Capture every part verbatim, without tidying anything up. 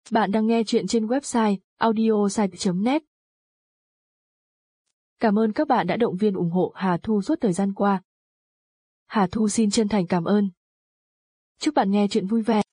Bạn đang nghe chuyện trên website audiosite chấm net. Cảm ơn các bạn đã động viên ủng hộ Hà Thu suốt thời gian qua. Hà Thu xin chân thành cảm ơn. Chúc bạn nghe chuyện vui vẻ.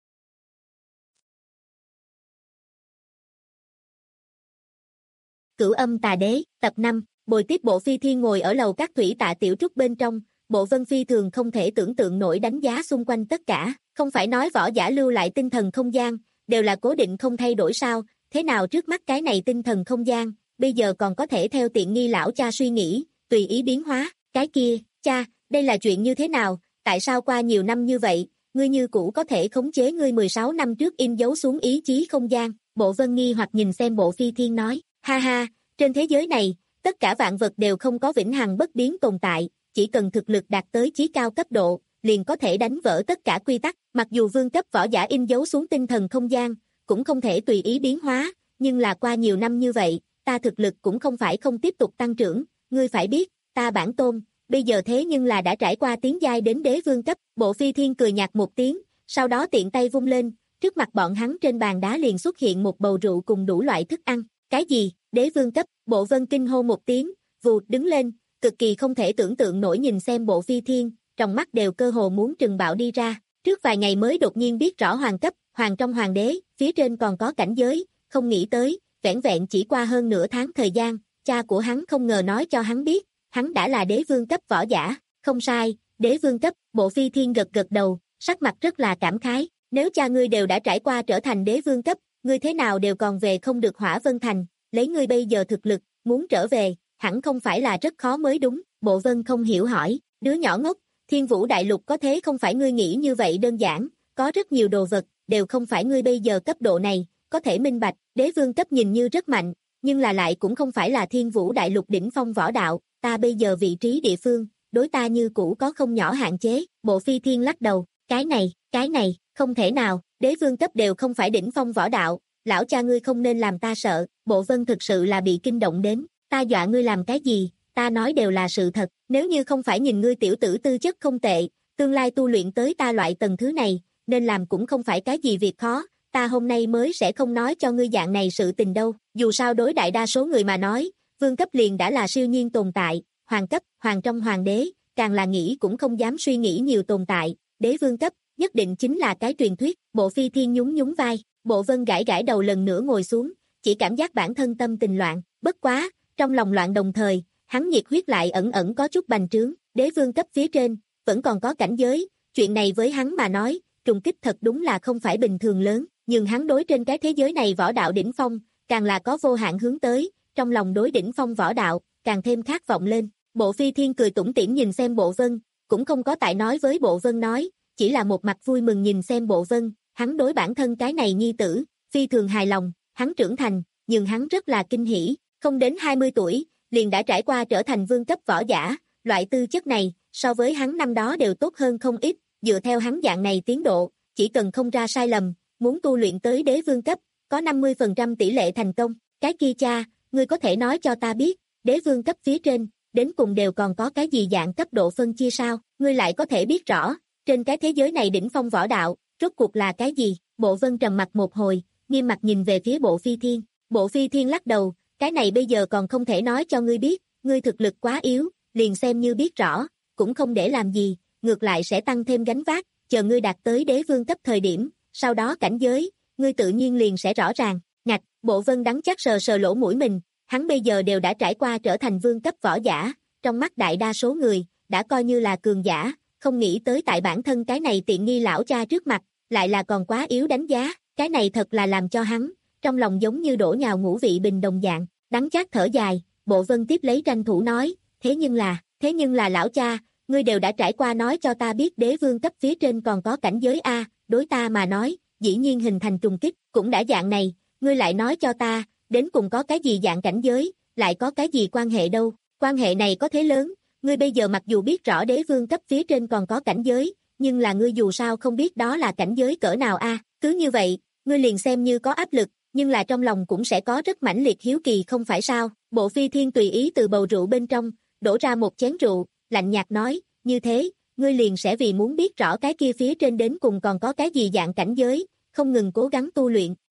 Cửu Âm Tà Đế, tập năm, bồi tiếp Bộ Phi Thiên ngồi ở lầu các thủy tạ tiểu trúc bên trong, Bộ Vân Phi thường không thể tưởng tượng nổi đánh giá xung quanh tất cả, không phải nói võ giả lưu lại tinh thần không gian, đều là cố định không thay đổi sao, thế nào trước mắt cái này tinh thần không gian, bây giờ còn có thể theo tiện nghi lão cha suy nghĩ, tùy ý biến hóa, cái kia, cha, đây là chuyện như thế nào, tại sao qua nhiều năm như vậy, ngươi như cũ có thể khống chế ngươi mười sáu năm trước in dấu xuống ý chí không gian, Bộ Vân nghi hoặc nhìn xem Bộ Phi Thiên nói, ha ha, trên thế giới này, tất cả vạn vật đều không có vĩnh hằng bất biến tồn tại, chỉ cần thực lực đạt tới chí cao cấp độ, liền có thể đánh vỡ tất cả quy tắc, mặc dù vương cấp võ giả in dấu xuống tinh thần không gian, cũng không thể tùy ý biến hóa, nhưng là qua nhiều năm như vậy, ta thực lực cũng không phải không tiếp tục tăng trưởng, ngươi phải biết, ta bản tôn, bây giờ thế nhưng là đã trải qua tiến giai đến đế vương cấp, Bộ Phi Thiên cười nhạt một tiếng, sau đó tiện tay vung lên, trước mặt bọn hắn trên bàn đá liền xuất hiện một bầu rượu cùng đủ loại thức ăn, cái gì, đế vương cấp, Bộ Vân kinh hô một tiếng, vụt đứng lên, cực kỳ không thể tưởng tượng nổi nhìn xem Bộ Phi Thiên, trong mắt đều cơ hồ muốn trừng bạo đi ra, trước vài ngày mới đột nhiên biết rõ hoàng cấp, hoàng trong hoàng đế, phía trên còn có cảnh giới, không nghĩ tới, vẻn vẹn chỉ qua hơn nửa tháng thời gian, cha của hắn không ngờ nói cho hắn biết, hắn đã là đế vương cấp võ giả, không sai, đế vương cấp, Bộ Phi Thiên gật gật đầu, sắc mặt rất là cảm khái, nếu cha ngươi đều đã trải qua trở thành đế vương cấp, ngươi thế nào đều còn về không được Hỏa Vân Thành, lấy ngươi bây giờ thực lực, muốn trở về, hẳn không phải là rất khó mới đúng, Bộ Vân không hiểu hỏi, đứa nhỏ ngốc, Thiên Vũ Đại Lục có thế không phải ngươi nghĩ như vậy đơn giản, có rất nhiều đồ vật, đều không phải ngươi bây giờ cấp độ này, có thể minh bạch, đế vương cấp nhìn như rất mạnh, nhưng là lại cũng không phải là Thiên Vũ Đại Lục đỉnh phong võ đạo, ta bây giờ vị trí địa phương, đối ta như cũ có không nhỏ hạn chế, Bộ Phi Thiên lắc đầu, cái này, cái này, không thể nào, đế vương cấp đều không phải đỉnh phong võ đạo, lão cha ngươi không nên làm ta sợ, Bộ Vân thực sự là bị kinh động đến, ta dọa ngươi làm cái gì, ta nói đều là sự thật, nếu như không phải nhìn ngươi tiểu tử tư chất không tệ, tương lai tu luyện tới ta loại tầng thứ này, nên làm cũng không phải cái gì việc khó, ta hôm nay mới sẽ không nói cho ngươi dạng này sự tình đâu, dù sao đối đại đa số người mà nói, vương cấp liền đã là siêu nhiên tồn tại, hoàng cấp, hoàng trong hoàng đế, càng là nghĩ cũng không dám suy nghĩ nhiều tồn tại, đế vương cấp, nhất định chính là cái truyền thuyết, Bộ Phi Thiên nhún nhún vai, Bộ Vân gãi gãi đầu lần nữa ngồi xuống, chỉ cảm giác bản thân tâm tình loạn, bất quá, trong lòng loạn đồng thời, hắn nhiệt huyết lại ẩn ẩn có chút bành trướng, đế vương cấp phía trên, vẫn còn có cảnh giới, chuyện này với hắn mà nói, trùng kích thật đúng là không phải bình thường lớn, nhưng hắn đối trên cái thế giới này võ đạo đỉnh phong, càng là có vô hạn hướng tới, trong lòng đối đỉnh phong võ đạo, càng thêm khát vọng lên, Bộ Phi Thiên cười tủm tỉm nhìn xem Bộ Vân, cũng không có tại nói với Bộ Vân nói, chỉ là một mặt vui mừng nhìn xem Bộ Vân, hắn đối bản thân cái này nhi tử, phi thường hài lòng, hắn trưởng thành, nhưng hắn rất là kinh hỉ, không đến hai mươi tuổi, liền đã trải qua trở thành vương cấp võ giả, loại tư chất này, so với hắn năm đó đều tốt hơn không ít, dựa theo hắn dạng này tiến độ, chỉ cần không ra sai lầm, muốn tu luyện tới đế vương cấp, có năm mươi phần trăm tỷ lệ thành công, cái kia cha, ngươi có thể nói cho ta biết, đế vương cấp phía trên, đến cùng đều còn có cái gì dạng cấp độ phân chia sao, ngươi lại có thể biết rõ, trên cái thế giới này đỉnh phong võ đạo, rốt cuộc là cái gì, Bộ Vân trầm mặt một hồi, nghiêm mặt nhìn về phía Bộ Phi Thiên, Bộ Phi Thiên lắc đầu, cái này bây giờ còn không thể nói cho ngươi biết, ngươi thực lực quá yếu, liền xem như biết rõ, cũng không để làm gì, ngược lại sẽ tăng thêm gánh vác, chờ ngươi đạt tới đế vương cấp thời điểm, sau đó cảnh giới, ngươi tự nhiên liền sẽ rõ ràng, ngạch, Bộ Vân đắng chắc sờ sờ lỗ mũi mình, hắn bây giờ đều đã trải qua trở thành vương cấp võ giả, trong mắt đại đa số người, đã coi như là cường giả, không nghĩ tới tại bản thân cái này tiện nghi lão cha trước mặt, lại là còn quá yếu đánh giá, cái này thật là làm cho hắn, trong lòng giống như đổ nhào ngũ vị bình đồng dạng, đắng chát thở dài, Bộ Vân tiếp lấy tranh thủ nói, thế nhưng là, thế nhưng là lão cha, ngươi đều đã trải qua nói cho ta biết đế vương cấp phía trên còn có cảnh giới A, đối ta mà nói, dĩ nhiên hình thành trùng kích, cũng đã dạng này, ngươi lại nói cho ta, đến cùng có cái gì dạng cảnh giới, lại có cái gì quan hệ đâu, quan hệ này có thế lớn, ngươi bây giờ mặc dù biết rõ đế vương cấp phía trên còn có cảnh giới, nhưng là ngươi dù sao không biết đó là cảnh giới cỡ nào A, cứ như vậy, ngươi liền xem như có áp lực, nhưng là trong lòng cũng sẽ có rất mãnh liệt hiếu kỳ không phải sao, Bộ Phi Thiên tùy ý từ bầu rượu bên trong, đổ ra một chén rượu, lạnh nhạt nói, như thế, ngươi liền sẽ vì muốn biết rõ cái kia phía trên đến cùng còn có cái gì dạng cảnh giới, không ngừng cố gắng tu luyện,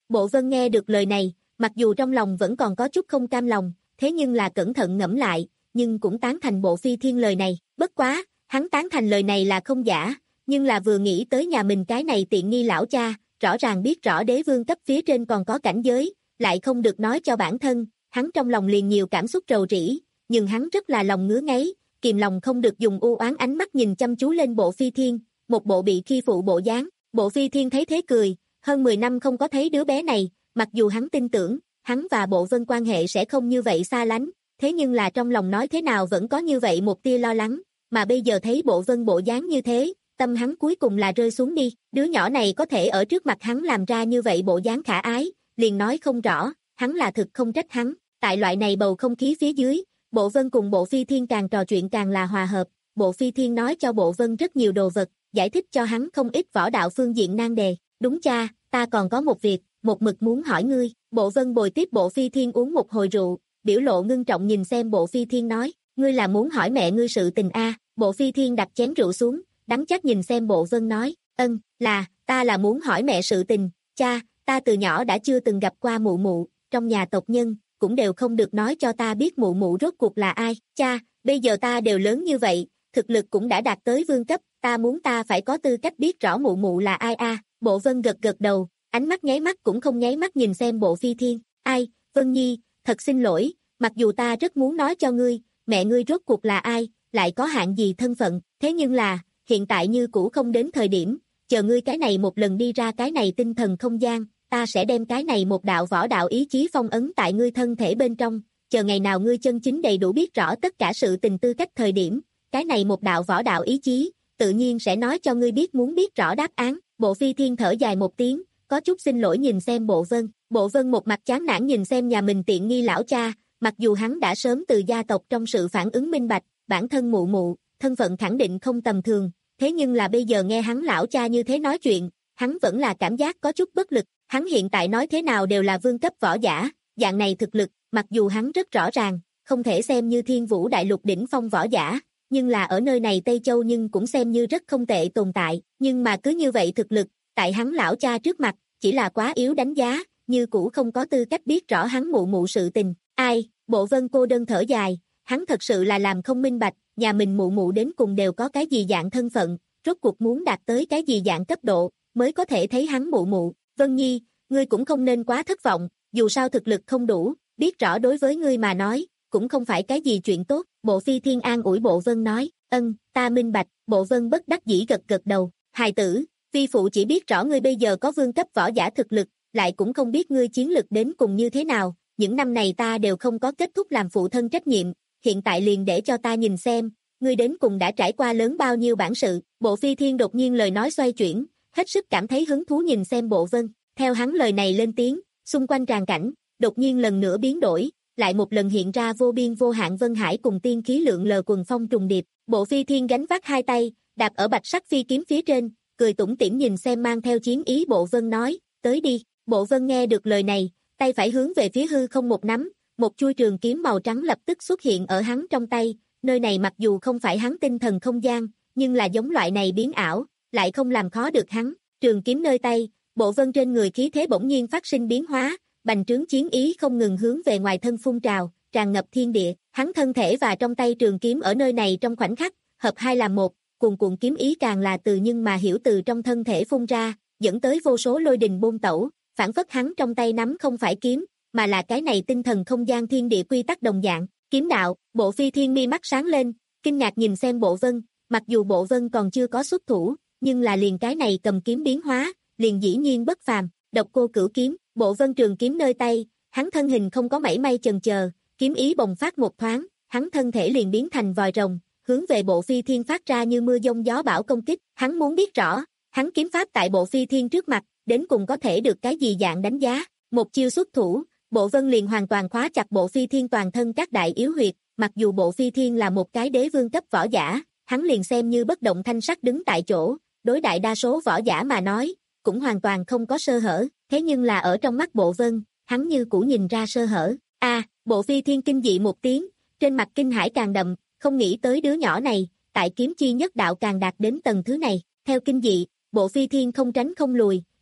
Bộ Vân nghe được lời này, mặc dù trong lòng vẫn còn có chút không cam lòng, thế nhưng là cẩn thận ngẫm lại, nhưng cũng tán thành Bộ Phi Thiên lời này, bất quá, hắn tán thành lời này là không giả, nhưng là vừa nghĩ tới nhà mình cái này tiện nghi lão cha, rõ ràng biết rõ đế vương cấp phía trên còn có cảnh giới, lại không được nói cho bản thân, hắn trong lòng liền nhiều cảm xúc rầu rĩ, nhưng hắn rất là lòng ngứa ngáy, kìm lòng không được dùng u oán ánh mắt nhìn chăm chú lên Bộ Phi Thiên, một bộ bị khi phụ bộ dáng. Bộ Phi Thiên thấy thế cười, hơn mười năm không có thấy đứa bé này, mặc dù hắn tin tưởng, hắn và Bộ Vân quan hệ sẽ không như vậy xa lánh, thế nhưng là trong lòng nói thế nào vẫn có như vậy một tia lo lắng, mà bây giờ thấy Bộ Vân bộ dáng như thế, tâm hắn cuối cùng là rơi xuống đi, đứa nhỏ này có thể ở trước mặt hắn làm ra như vậy bộ dáng khả ái, liền nói không rõ, hắn là thực không trách hắn, tại loại này bầu không khí phía dưới, Bộ Vân cùng Bộ Phi Thiên càng trò chuyện càng là hòa hợp, Bộ Phi Thiên nói cho Bộ Vân rất nhiều đồ vật, giải thích cho hắn không ít võ đạo phương diện nan đề, đúng cha, ta còn có một việc, một mực muốn hỏi ngươi, Bộ Vân bồi tiếp Bộ Phi Thiên uống một hồi rượu, biểu lộ ngưng trọng nhìn xem Bộ Phi Thiên nói, ngươi là muốn hỏi mẹ ngươi sự tình a? Bộ Phi Thiên đặt chén rượu xuống, đắng chắc nhìn xem Bộ Vân nói, ân, là, ta là muốn hỏi mẹ sự tình, cha, ta từ nhỏ đã chưa từng gặp qua mụ mụ, trong nhà tộc nhân, cũng đều không được nói cho ta biết mụ mụ rốt cuộc là ai, cha, bây giờ ta đều lớn như vậy, thực lực cũng đã đạt tới vương cấp, ta muốn ta phải có tư cách biết rõ mụ mụ là ai a. Bộ Vân gật gật đầu, ánh mắt nháy mắt cũng không nháy mắt nhìn xem Bộ Phi Thiên, ai, Vân Nhi, thật xin lỗi, mặc dù ta rất muốn nói cho ngươi, mẹ ngươi rốt cuộc là ai, lại có hạng gì thân phận, thế nhưng là, hiện tại như cũ không đến thời điểm, chờ ngươi cái này một lần đi ra cái này tinh thần không gian, ta sẽ đem cái này một đạo võ đạo ý chí phong ấn tại ngươi thân thể bên trong, chờ ngày nào ngươi chân chính đầy đủ biết rõ tất cả sự tình tư cách thời điểm, cái này một đạo võ đạo ý chí, tự nhiên sẽ nói cho ngươi biết muốn biết rõ đáp án. Bộ Phi Thiên thở dài một tiếng, có chút xin lỗi nhìn xem Bộ Vân, Bộ Vân một mặt chán nản nhìn xem nhà mình tiện nghi lão cha, mặc dù hắn đã sớm từ gia tộc trong sự phản ứng minh bạch, bản thân mụ mụ, thân phận khẳng định không tầm thường, thế nhưng là bây giờ nghe hắn lão cha như thế nói chuyện, hắn vẫn là cảm giác có chút bất lực, hắn hiện tại nói thế nào đều là vương cấp võ giả, dạng này thực lực, mặc dù hắn rất rõ ràng, không thể xem như thiên vũ đại lục đỉnh phong võ giả, nhưng là ở nơi này Tây Châu nhưng cũng xem như rất không tệ tồn tại, nhưng mà cứ như vậy thực lực, tại hắn lão cha trước mặt, chỉ là quá yếu đánh giá, như cũ không có tư cách biết rõ hắn mụ mụ sự tình, ai, Bộ Vân cô đơn thở dài, hắn thật sự là làm không minh bạch, nhà mình mụ mụ đến cùng đều có cái gì dạng thân phận, rốt cuộc muốn đạt tới cái gì dạng cấp độ, mới có thể thấy hắn mụ mụ, Vân Nhi, ngươi cũng không nên quá thất vọng, dù sao thực lực không đủ, biết rõ đối với ngươi mà nói, cũng không phải cái gì chuyện tốt, Bộ Phi Thiên an ủi Bộ Vân nói, ân, ta minh bạch, Bộ Vân bất đắc dĩ gật gật đầu, hài tử, vi phụ chỉ biết rõ ngươi bây giờ có vương cấp võ giả thực lực, lại cũng không biết ngươi chiến lực đến cùng như thế nào, những năm này ta đều không có kết thúc làm phụ thân trách nhiệm, hiện tại liền để cho ta nhìn xem, ngươi đến cùng đã trải qua lớn bao nhiêu bản sự, Bộ Phi Thiên đột nhiên lời nói xoay chuyển, hết sức cảm thấy hứng thú nhìn xem Bộ Vân, theo hắn lời này lên tiếng, xung quanh tràn cảnh, đột nhiên lần nữa biến đổi, lại một lần hiện ra vô biên vô hạn vân hải cùng tiên khí lượng lờ quần phong trùng điệp, Bộ Phi Thiên gánh vác hai tay, đạp ở bạch sắc phi kiếm phía trên, cười tủm tỉm nhìn xem mang theo chiến ý Bộ Vân nói, tới đi, Bộ Vân nghe được lời này, tay phải hướng về phía hư không một nắm, một chuôi trường kiếm màu trắng lập tức xuất hiện ở hắn trong tay, nơi này mặc dù không phải hắn tinh thần không gian, nhưng là giống loại này biến ảo, lại không làm khó được hắn, trường kiếm nơi tay, Bộ Vân trên người khí thế bỗng nhiên phát sinh biến hóa, bành trướng chiến ý không ngừng hướng về ngoài thân phun trào, tràn ngập thiên địa, hắn thân thể và trong tay trường kiếm ở nơi này trong khoảnh khắc, hợp hai làm một, cuồn cuộn kiếm ý càng là từ nhưng mà hiểu từ trong thân thể phun ra, dẫn tới vô số lôi đình bôn tẩu, phản phất hắn trong tay nắm không phải kiếm, mà là cái này tinh thần không gian thiên địa quy tắc đồng dạng, kiếm đạo. Bộ Phi Thiên mi mắt sáng lên, kinh ngạc nhìn xem Bộ Vân, mặc dù Bộ Vân còn chưa có xuất thủ, nhưng là liền cái này cầm kiếm biến hóa, liền dĩ nhiên bất phàm, độc cô cửu kiếm, Bộ Vân trường kiếm nơi tay, hắn thân hình không có mảy may chần chờ, kiếm ý bùng phát một thoáng, hắn thân thể liền biến thành vòi rồng, hướng về Bộ Phi Thiên phát ra như mưa giông gió bão công kích, hắn muốn biết rõ, hắn kiếm pháp tại Bộ Phi Thiên trước mặt, đến cùng có thể được cái gì dạng đánh giá, một chiêu xuất thủ, Bộ Vân liền hoàn toàn khóa chặt Bộ Phi Thiên toàn thân các đại yếu huyệt, mặc dù Bộ Phi Thiên là một cái đế vương cấp võ giả, hắn liền xem như bất động thanh sắc đứng tại chỗ, đối đại đa số võ giả mà nói, cũng hoàn toàn không có sơ hở, thế nhưng là ở trong mắt Bộ Vân, hắn như cũ nhìn ra sơ hở, a à, Bộ Phi Thiên kinh dị một tiếng, trên mặt kinh hãi càng đậm, không nghĩ tới đứa nhỏ này, tại kiếm chi nhất đạo càng đạt đến tầng thứ này, theo kinh dị, Bộ Phi Thiên không tránh không lùi,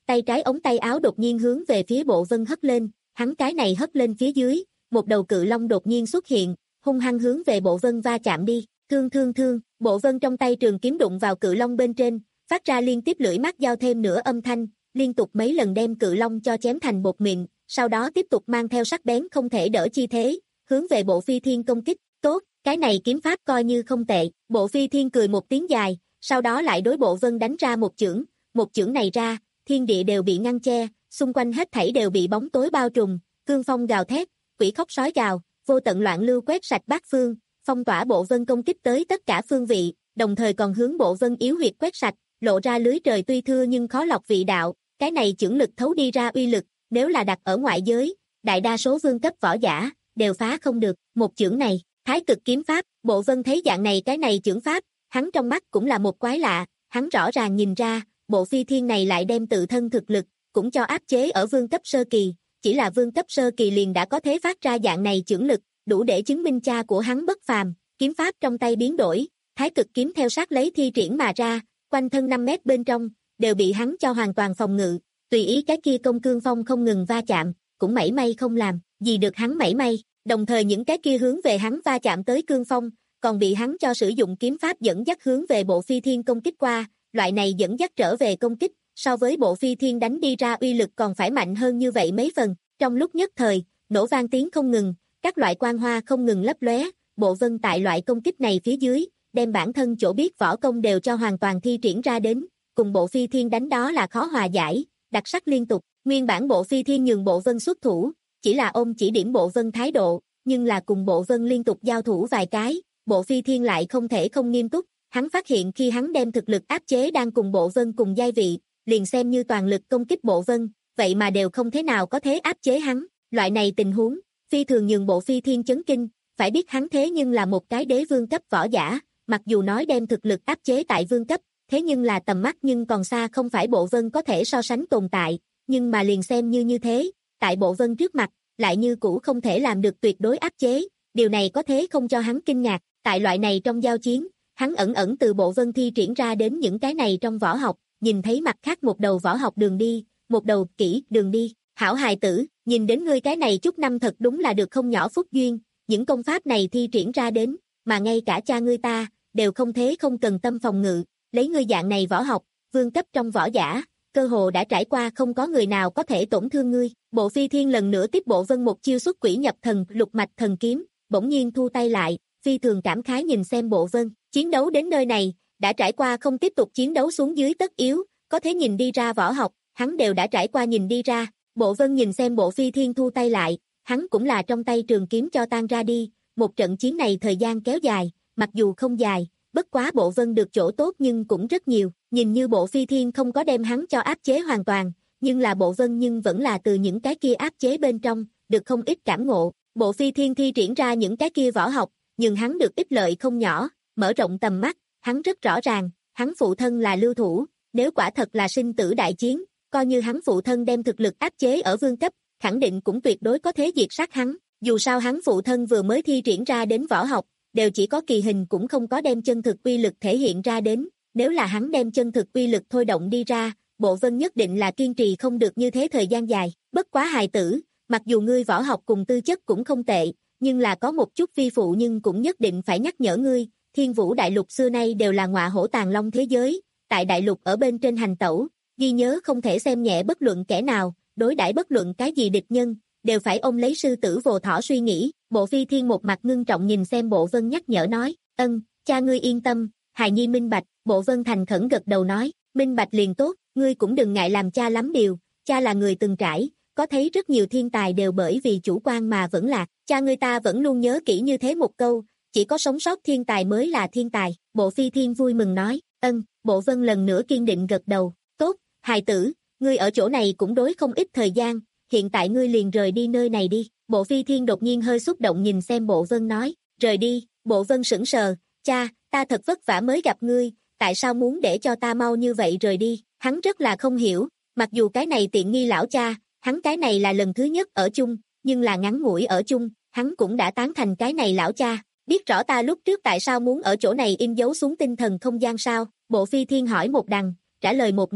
tay trái ống tay áo đột nhiên hướng về phía Bộ Vân hất lên, hắn cái này hất lên phía dưới, một đầu cự long đột nhiên xuất hiện, hung hăng hướng về Bộ Vân va chạm đi, thương thương thương, Bộ Vân trong tay trường kiếm đụng vào cự long bên trên, phát ra liên tiếp lưỡi mắt giao thêm nửa âm thanh, liên tục mấy lần đem cự long cho chém thành bột mịn, sau đó tiếp tục mang theo sắc bén không thể đỡ chi thế, hướng về Bộ Phi Thiên công kích, tốt, cái này kiếm pháp coi như không tệ, Bộ Phi Thiên cười một tiếng dài, sau đó lại đối Bộ Vân đánh ra một chưởng, một chưởng này ra, thiên địa đều bị ngăn che, xung quanh hết thảy đều bị bóng tối bao trùm, cương phong gào thét, quỷ khóc sói gào, vô tận loạn lưu quét sạch bát phương, phong tỏa Bộ Vân công kích tới tất cả phương vị, đồng thời còn hướng Bộ Vân yếu huyệt quét sạch, lộ ra lưới trời tuy thưa nhưng khó lọc vị đạo, cái này chưởng lực thấu đi ra uy lực, nếu là đặt ở ngoại giới, đại đa số vương cấp võ giả đều phá không được, một chưởng này, Thái Cực kiếm pháp, Bộ Vân thấy dạng này cái này chưởng pháp, hắn trong mắt cũng là một quái lạ, hắn rõ ràng nhìn ra, Bộ Phi Thiên này lại đem tự thân thực lực cũng cho áp chế ở vương cấp sơ kỳ, chỉ là vương cấp sơ kỳ liền đã có thể phát ra dạng này chưởng lực, đủ để chứng minh cha của hắn bất phàm, kiếm pháp trong tay biến đổi, Thái Cực kiếm theo sát lấy thi triển mà ra, quanh thân năm mét bên trong đều bị hắn cho hoàn toàn phòng ngự, tùy ý cái kia công cương phong không ngừng va chạm, cũng mảy may không làm gì được hắn mảy may, đồng thời những cái kia hướng về hắn va chạm tới cương phong, còn bị hắn cho sử dụng kiếm pháp dẫn dắt hướng về Bộ Phi Thiên công kích qua, loại này dẫn dắt trở về công kích, so với Bộ Phi Thiên đánh đi ra uy lực còn phải mạnh hơn như vậy mấy phần, trong lúc nhất thời, nổ vang tiếng không ngừng, các loại quang hoa không ngừng lấp lóe, Bộ Vân tại loại công kích này phía dưới, đem bản thân chỗ biết võ công đều cho hoàn toàn thi triển ra đến, cùng Bộ Phi Thiên đánh đó là khó hòa giải, đặc sắc liên tục, nguyên bản Bộ Phi Thiên nhường Bộ Vân xuất thủ, chỉ là ôm chỉ điểm Bộ Vân thái độ, nhưng là cùng Bộ Vân liên tục giao thủ vài cái, Bộ Phi Thiên lại không thể không nghiêm túc, hắn phát hiện khi hắn đem thực lực áp chế đang cùng Bộ Vân cùng giai vị, liền xem như toàn lực công kích Bộ Vân, vậy mà đều không thế nào có thể áp chế hắn, loại này tình huống, phi thường nhường Bộ Phi Thiên chấn kinh, phải biết hắn thế nhưng là một cái đế vương cấp võ giả, mặc dù nói đem thực lực áp chế tại vương cấp, thế nhưng là tầm mắt nhưng còn xa không phải Bộ Vân có thể so sánh tồn tại, nhưng mà liền xem như như thế, tại Bộ Vân trước mặt, lại như cũ không thể làm được tuyệt đối áp chế, điều này có thế không cho hắn kinh ngạc, tại loại này trong giao chiến, hắn ẩn ẩn từ Bộ Vân thi triển ra đến những cái này trong võ học, nhìn thấy mặt khác một đầu võ học đường đi, một đầu kỹ đường đi, hảo hài tử, nhìn đến ngươi cái này chút năm thật đúng là được không nhỏ phúc duyên, những công pháp này thi triển ra đến, mà ngay cả cha ngươi ta, đều không thế không cần tâm phòng ngự, lấy ngươi dạng này võ học, vương cấp trong võ giả, cơ hồ đã trải qua không có người nào có thể tổn thương ngươi, Bộ Phi Thiên lần nữa tiếp Bộ Vân một chiêu xuất quỷ nhập thần lục mạch thần kiếm, bỗng nhiên thu tay lại, phi thường cảm khái nhìn xem Bộ Vân, chiến đấu đến nơi này, đã trải qua không tiếp tục chiến đấu xuống dưới tất yếu, có thể nhìn đi ra võ học, hắn đều đã trải qua nhìn đi ra, Bộ Vân nhìn xem Bộ Phi Thiên thu tay lại, hắn cũng là trong tay trường kiếm cho tan ra đi, một trận chiến này thời gian kéo dài, mặc dù không dài, bất quá Bộ Vân được chỗ tốt nhưng cũng rất nhiều, nhìn như Bộ Phi Thiên không có đem hắn cho áp chế hoàn toàn, nhưng là Bộ Vân nhưng vẫn là từ những cái kia áp chế bên trong, được không ít cảm ngộ, Bộ Phi Thiên thi triển ra những cái kia võ học, nhưng hắn được ích lợi không nhỏ, mở rộng tầm mắt, hắn rất rõ ràng, hắn phụ thân là lưu thủ, nếu quả thật là sinh tử đại chiến, coi như hắn phụ thân đem thực lực áp chế ở vương cấp, khẳng định cũng tuyệt đối có thể diệt sát hắn, dù sao hắn phụ thân vừa mới thi triển ra đến võ học, đều chỉ có kỳ hình cũng không có đem chân thực uy lực thể hiện ra đến, nếu là hắn đem chân thực uy lực thôi động đi ra, Bộ Vân nhất định là kiên trì không được như thế thời gian dài, bất quá hài tử, mặc dù ngươi võ học cùng tư chất cũng không tệ, nhưng là có một chút vi phụ nhưng cũng nhất định phải nhắc nhở ngươi, Thiên Vũ Đại Lục xưa nay đều là ngọa hổ tàng long thế giới, tại đại lục ở bên trên hành tẩu, ghi nhớ không thể xem nhẹ bất luận kẻ nào, đối đãi bất luận cái gì địch nhân, đều phải ôm lấy sư tử vồ thỏ suy nghĩ, Bộ Phi Thiên một mặt ngưng trọng nhìn xem Bộ Vân nhắc nhở nói, ân, cha ngươi yên tâm, hài nhi minh bạch, Bộ Vân thành khẩn gật đầu nói, minh bạch liền tốt, ngươi cũng đừng ngại làm cha lắm điều, cha là người từng trải, có thấy rất nhiều thiên tài đều bởi vì chủ quan mà vẫn lạc, cha ngươi ta vẫn luôn nhớ kỹ như thế một câu, chỉ có sống sót thiên tài mới là thiên tài, Bộ Phi Thiên vui mừng nói, ân, Bộ Vân lần nữa kiên định gật đầu, tốt, hài tử, ngươi ở chỗ này cũng đối không ít thời gian, hiện tại ngươi liền rời đi nơi này đi, Bộ Phi Thiên đột nhiên hơi xúc động nhìn xem Bộ Vân nói, rời đi, Bộ Vân sững sờ, cha, ta thật vất vả mới gặp ngươi, tại sao muốn để cho ta mau như vậy rời đi, hắn rất là không hiểu, mặc dù cái này tiện nghi lão cha, hắn cái này là lần thứ nhất ở chung, nhưng là ngắn ngủi ở chung, hắn cũng đã tán thành cái này lão cha, biết rõ ta lúc trước tại sao muốn ở chỗ này in dấu xuống tinh thần không gian sao, Bộ Phi Thiên hỏi một đằng, trả lời một nẻo,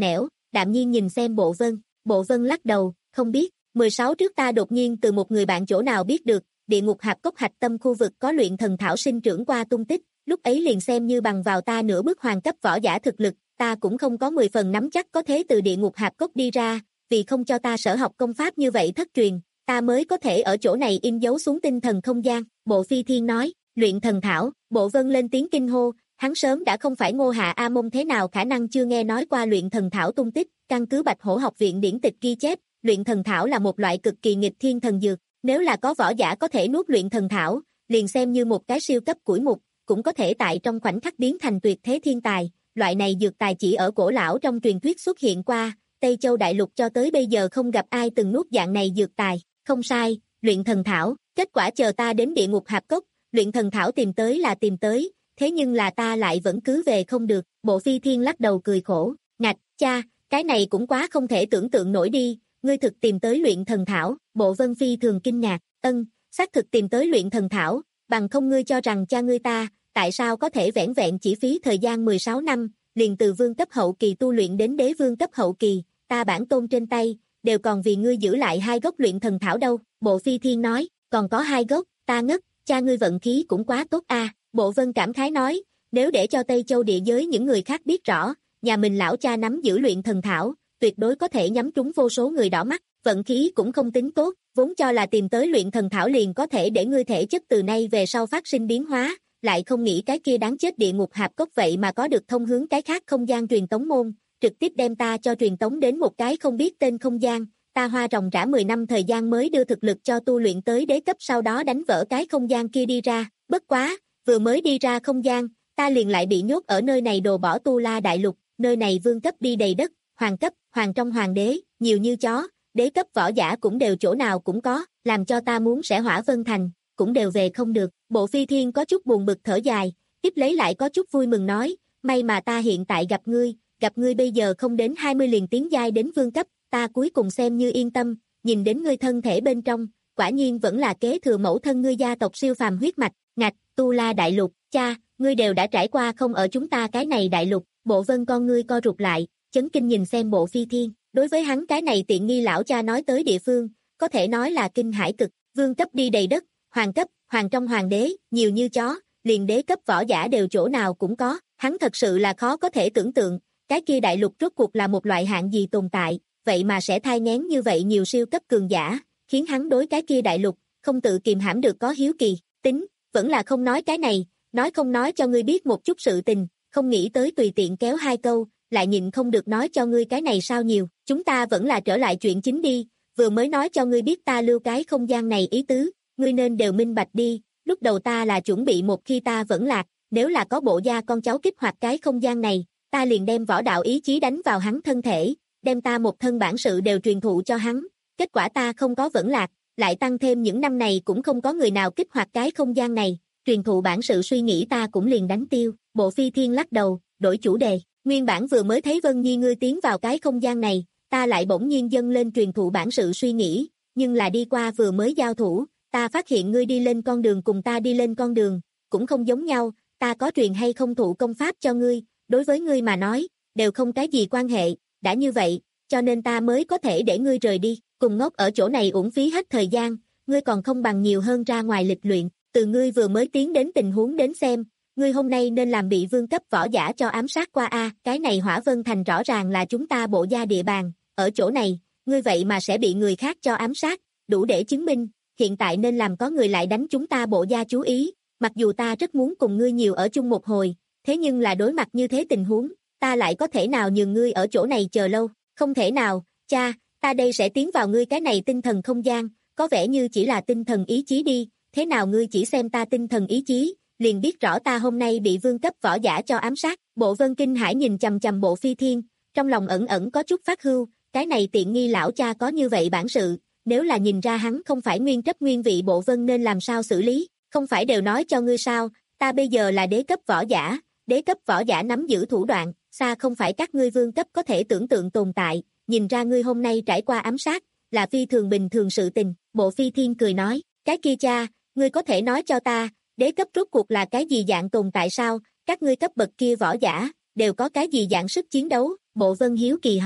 đạm nhiên nhìn xem Bộ Vân. Bộ Vân lắc đầu, không biết. mười sáu trước ta đột nhiên từ một người bạn chỗ nào biết được, địa ngục hạp cốc hạch tâm khu vực có luyện thần thảo sinh trưởng qua tung tích, lúc ấy liền xem như bằng vào ta nửa bước hoàng cấp võ giả thực lực, ta cũng không có mười phần nắm chắc có thể từ địa ngục hạp cốc đi ra, vì không cho ta sở học công pháp như vậy thất truyền, ta mới có thể ở chỗ này in dấu xuống tinh thần không gian. Bộ Phi Thiên nói, luyện thần thảo. Bộ Vân lên tiếng kinh hô, hắn sớm đã không phải Ngô Hạ A Mông, thế nào khả năng chưa nghe nói qua luyện thần thảo tung tích. Căn cứ Bạch Hổ học viện điển tịch ghi chép, luyện thần thảo là một loại cực kỳ nghịch thiên thần dược, nếu là có võ giả có thể nuốt luyện thần thảo, liền xem như một cái siêu cấp củi mục, cũng có thể tại trong khoảnh khắc biến thành tuyệt thế thiên tài. Loại này dược tài chỉ ở cổ lão trong truyền thuyết xuất hiện qua, Tây Châu đại lục cho tới bây giờ không gặp ai từng nuốt dạng này dược tài. Không sai, luyện thần thảo, kết quả chờ ta đến địa ngục hạp cốc, luyện thần thảo tìm tới là tìm tới, thế nhưng là ta lại vẫn cứ về không được. Bộ Phi Thiên lắc đầu cười khổ, ngạch, cha, cái này cũng quá không thể tưởng tượng nổi đi, ngươi thực tìm tới luyện thần thảo. Bộ Vân Phi thường kinh ngạc, ân, xác thực tìm tới luyện thần thảo, bằng không ngươi cho rằng cha ngươi ta, tại sao có thể vẻn vẹn chỉ phí thời gian mười sáu năm, liền từ vương cấp hậu kỳ tu luyện đến đế vương cấp hậu kỳ, ta bản tôn trên tay, đều còn vì ngươi giữ lại hai gốc luyện thần thảo đâu. Bộ Phi Thiên nói, còn có hai gốc, ta ngất, cha ngươi vận khí cũng quá tốt a. Bộ Vân cảm khái nói, nếu để cho Tây Châu địa giới những người khác biết rõ, nhà mình lão cha nắm giữ luyện thần thảo, tuyệt đối có thể nhắm trúng vô số người đỏ mắt, vận khí cũng không tính tốt, vốn cho là tìm tới luyện thần thảo liền có thể để ngươi thể chất từ nay về sau phát sinh biến hóa, lại không nghĩ cái kia đáng chết địa ngục hạp cốc vậy mà có được thông hướng cái khác không gian truyền tống môn, trực tiếp đem ta cho truyền tống đến một cái không biết tên không gian, ta hoa ròng rã mười năm thời gian mới đưa thực lực cho tu luyện tới đế cấp, sau đó đánh vỡ cái không gian kia đi ra, bất quá, vừa mới đi ra không gian, ta liền lại bị nhốt ở nơi này đồ bỏ Tu La đại lục, nơi này vương cấp đi đầy đất, hoàng cấp, hoàng trong hoàng đế, nhiều như chó, đế cấp võ giả cũng đều chỗ nào cũng có, làm cho ta muốn sẽ Hỏa Vân Thành, cũng đều về không được. Bộ Phi Thiên có chút buồn bực thở dài, tiếp lấy lại có chút vui mừng nói, may mà ta hiện tại gặp ngươi, gặp ngươi bây giờ không đến hai mươi liền tiến giai đến vương cấp, ta cuối cùng xem như yên tâm, nhìn đến ngươi thân thể bên trong, quả nhiên vẫn là kế thừa mẫu thân ngươi gia tộc siêu phàm huyết mạch, ngạch, Tu La đại lục, cha, ngươi đều đã trải qua không ở chúng ta cái này đại lục. Bộ Vân con ngươi co rụt lại, chấn kinh nhìn xem Bộ Phi Thiên, đối với hắn cái này tiện nghi lão cha nói tới địa phương, có thể nói là kinh hãi cực, vương cấp đi đầy đất, hoàng cấp, hoàng trong hoàng đế, nhiều như chó, liền đế cấp võ giả đều chỗ nào cũng có, hắn thật sự là khó có thể tưởng tượng, cái kia đại lục rốt cuộc là một loại hạng gì tồn tại, vậy mà sẽ thai nghén như vậy nhiều siêu cấp cường giả, khiến hắn đối cái kia đại lục, không tự kìm hãm được có hiếu kỳ, tính, vẫn là không nói cái này, nói không nói cho ngươi biết một chút sự tình, không nghĩ tới tùy tiện kéo hai câu, lại nhịn không được nói cho ngươi cái này sao nhiều, chúng ta vẫn là trở lại chuyện chính đi, vừa mới nói cho ngươi biết ta lưu cái không gian này ý tứ, ngươi nên đều minh bạch đi, lúc đầu ta là chuẩn bị một khi ta vẫn lạc, nếu là có bộ gia con cháu kích hoạt cái không gian này, ta liền đem võ đạo ý chí đánh vào hắn thân thể, đem ta một thân bản sự đều truyền thụ cho hắn, kết quả ta không có vẫn lạc, lại tăng thêm những năm này cũng không có người nào kích hoạt cái không gian này, truyền thụ bản sự suy nghĩ ta cũng liền đánh tiêu. Bộ Phi Thiên lắc đầu, đổi chủ đề, nguyên bản vừa mới thấy Vân Nhi ngươi tiến vào cái không gian này, ta lại bỗng nhiên dâng lên truyền thụ bản sự suy nghĩ, nhưng là đi qua vừa mới giao thủ, ta phát hiện ngươi đi lên con đường cùng ta đi lên con đường, cũng không giống nhau, ta có truyền hay không thụ công pháp cho ngươi, đối với ngươi mà nói, đều không cái gì quan hệ, đã như vậy, cho nên ta mới có thể để ngươi rời đi, cùng ngốc ở chỗ này uổng phí hết thời gian, ngươi còn không bằng nhiều hơn ra ngoài lịch luyện, từ ngươi vừa mới tiến đến tình huống đến xem, ngươi hôm nay nên làm bị vương cấp võ giả cho ám sát qua a, cái này Hỏa Vân Thành rõ ràng là chúng ta bộ gia địa bàn, ở chỗ này, ngươi vậy mà sẽ bị người khác cho ám sát, đủ để chứng minh, hiện tại nên làm có người lại đánh chúng ta bộ gia chú ý, mặc dù ta rất muốn cùng ngươi nhiều ở chung một hồi, thế nhưng là đối mặt như thế tình huống, ta lại có thể nào nhường ngươi ở chỗ này chờ lâu, không thể nào, cha, ta đây sẽ tiến vào ngươi cái này tinh thần không gian, có vẻ như chỉ là tinh thần ý chí đi, thế nào ngươi chỉ xem ta tinh thần ý chí, liền biết rõ ta hôm nay bị vương cấp võ giả cho ám sát. Bộ Vân kinh hãi nhìn chằm chằm Bộ Phi Thiên, trong lòng ẩn ẩn có chút phát hưu, cái này tiện nghi lão cha có như vậy bản sự, nếu là nhìn ra hắn không phải nguyên trách nguyên vị Bộ Vân nên làm sao xử lý, không phải đều nói cho ngươi sao, ta bây giờ là đế cấp võ giả, đế cấp võ giả nắm giữ thủ đoạn, xa không phải các ngươi vương cấp có thể tưởng tượng tồn tại, nhìn ra ngươi hôm nay trải qua ám sát, là phi thường bình thường sự tình. Bộ Phi Thiên cười nói, cái kia cha, ngươi có thể nói cho ta, đế cấp rốt cuộc là cái gì dạng tồn tại sao, các ngươi cấp bậc kia võ giả, đều có cái gì dạng sức chiến đấu? Bộ Vân hiếu kỳ hỏi,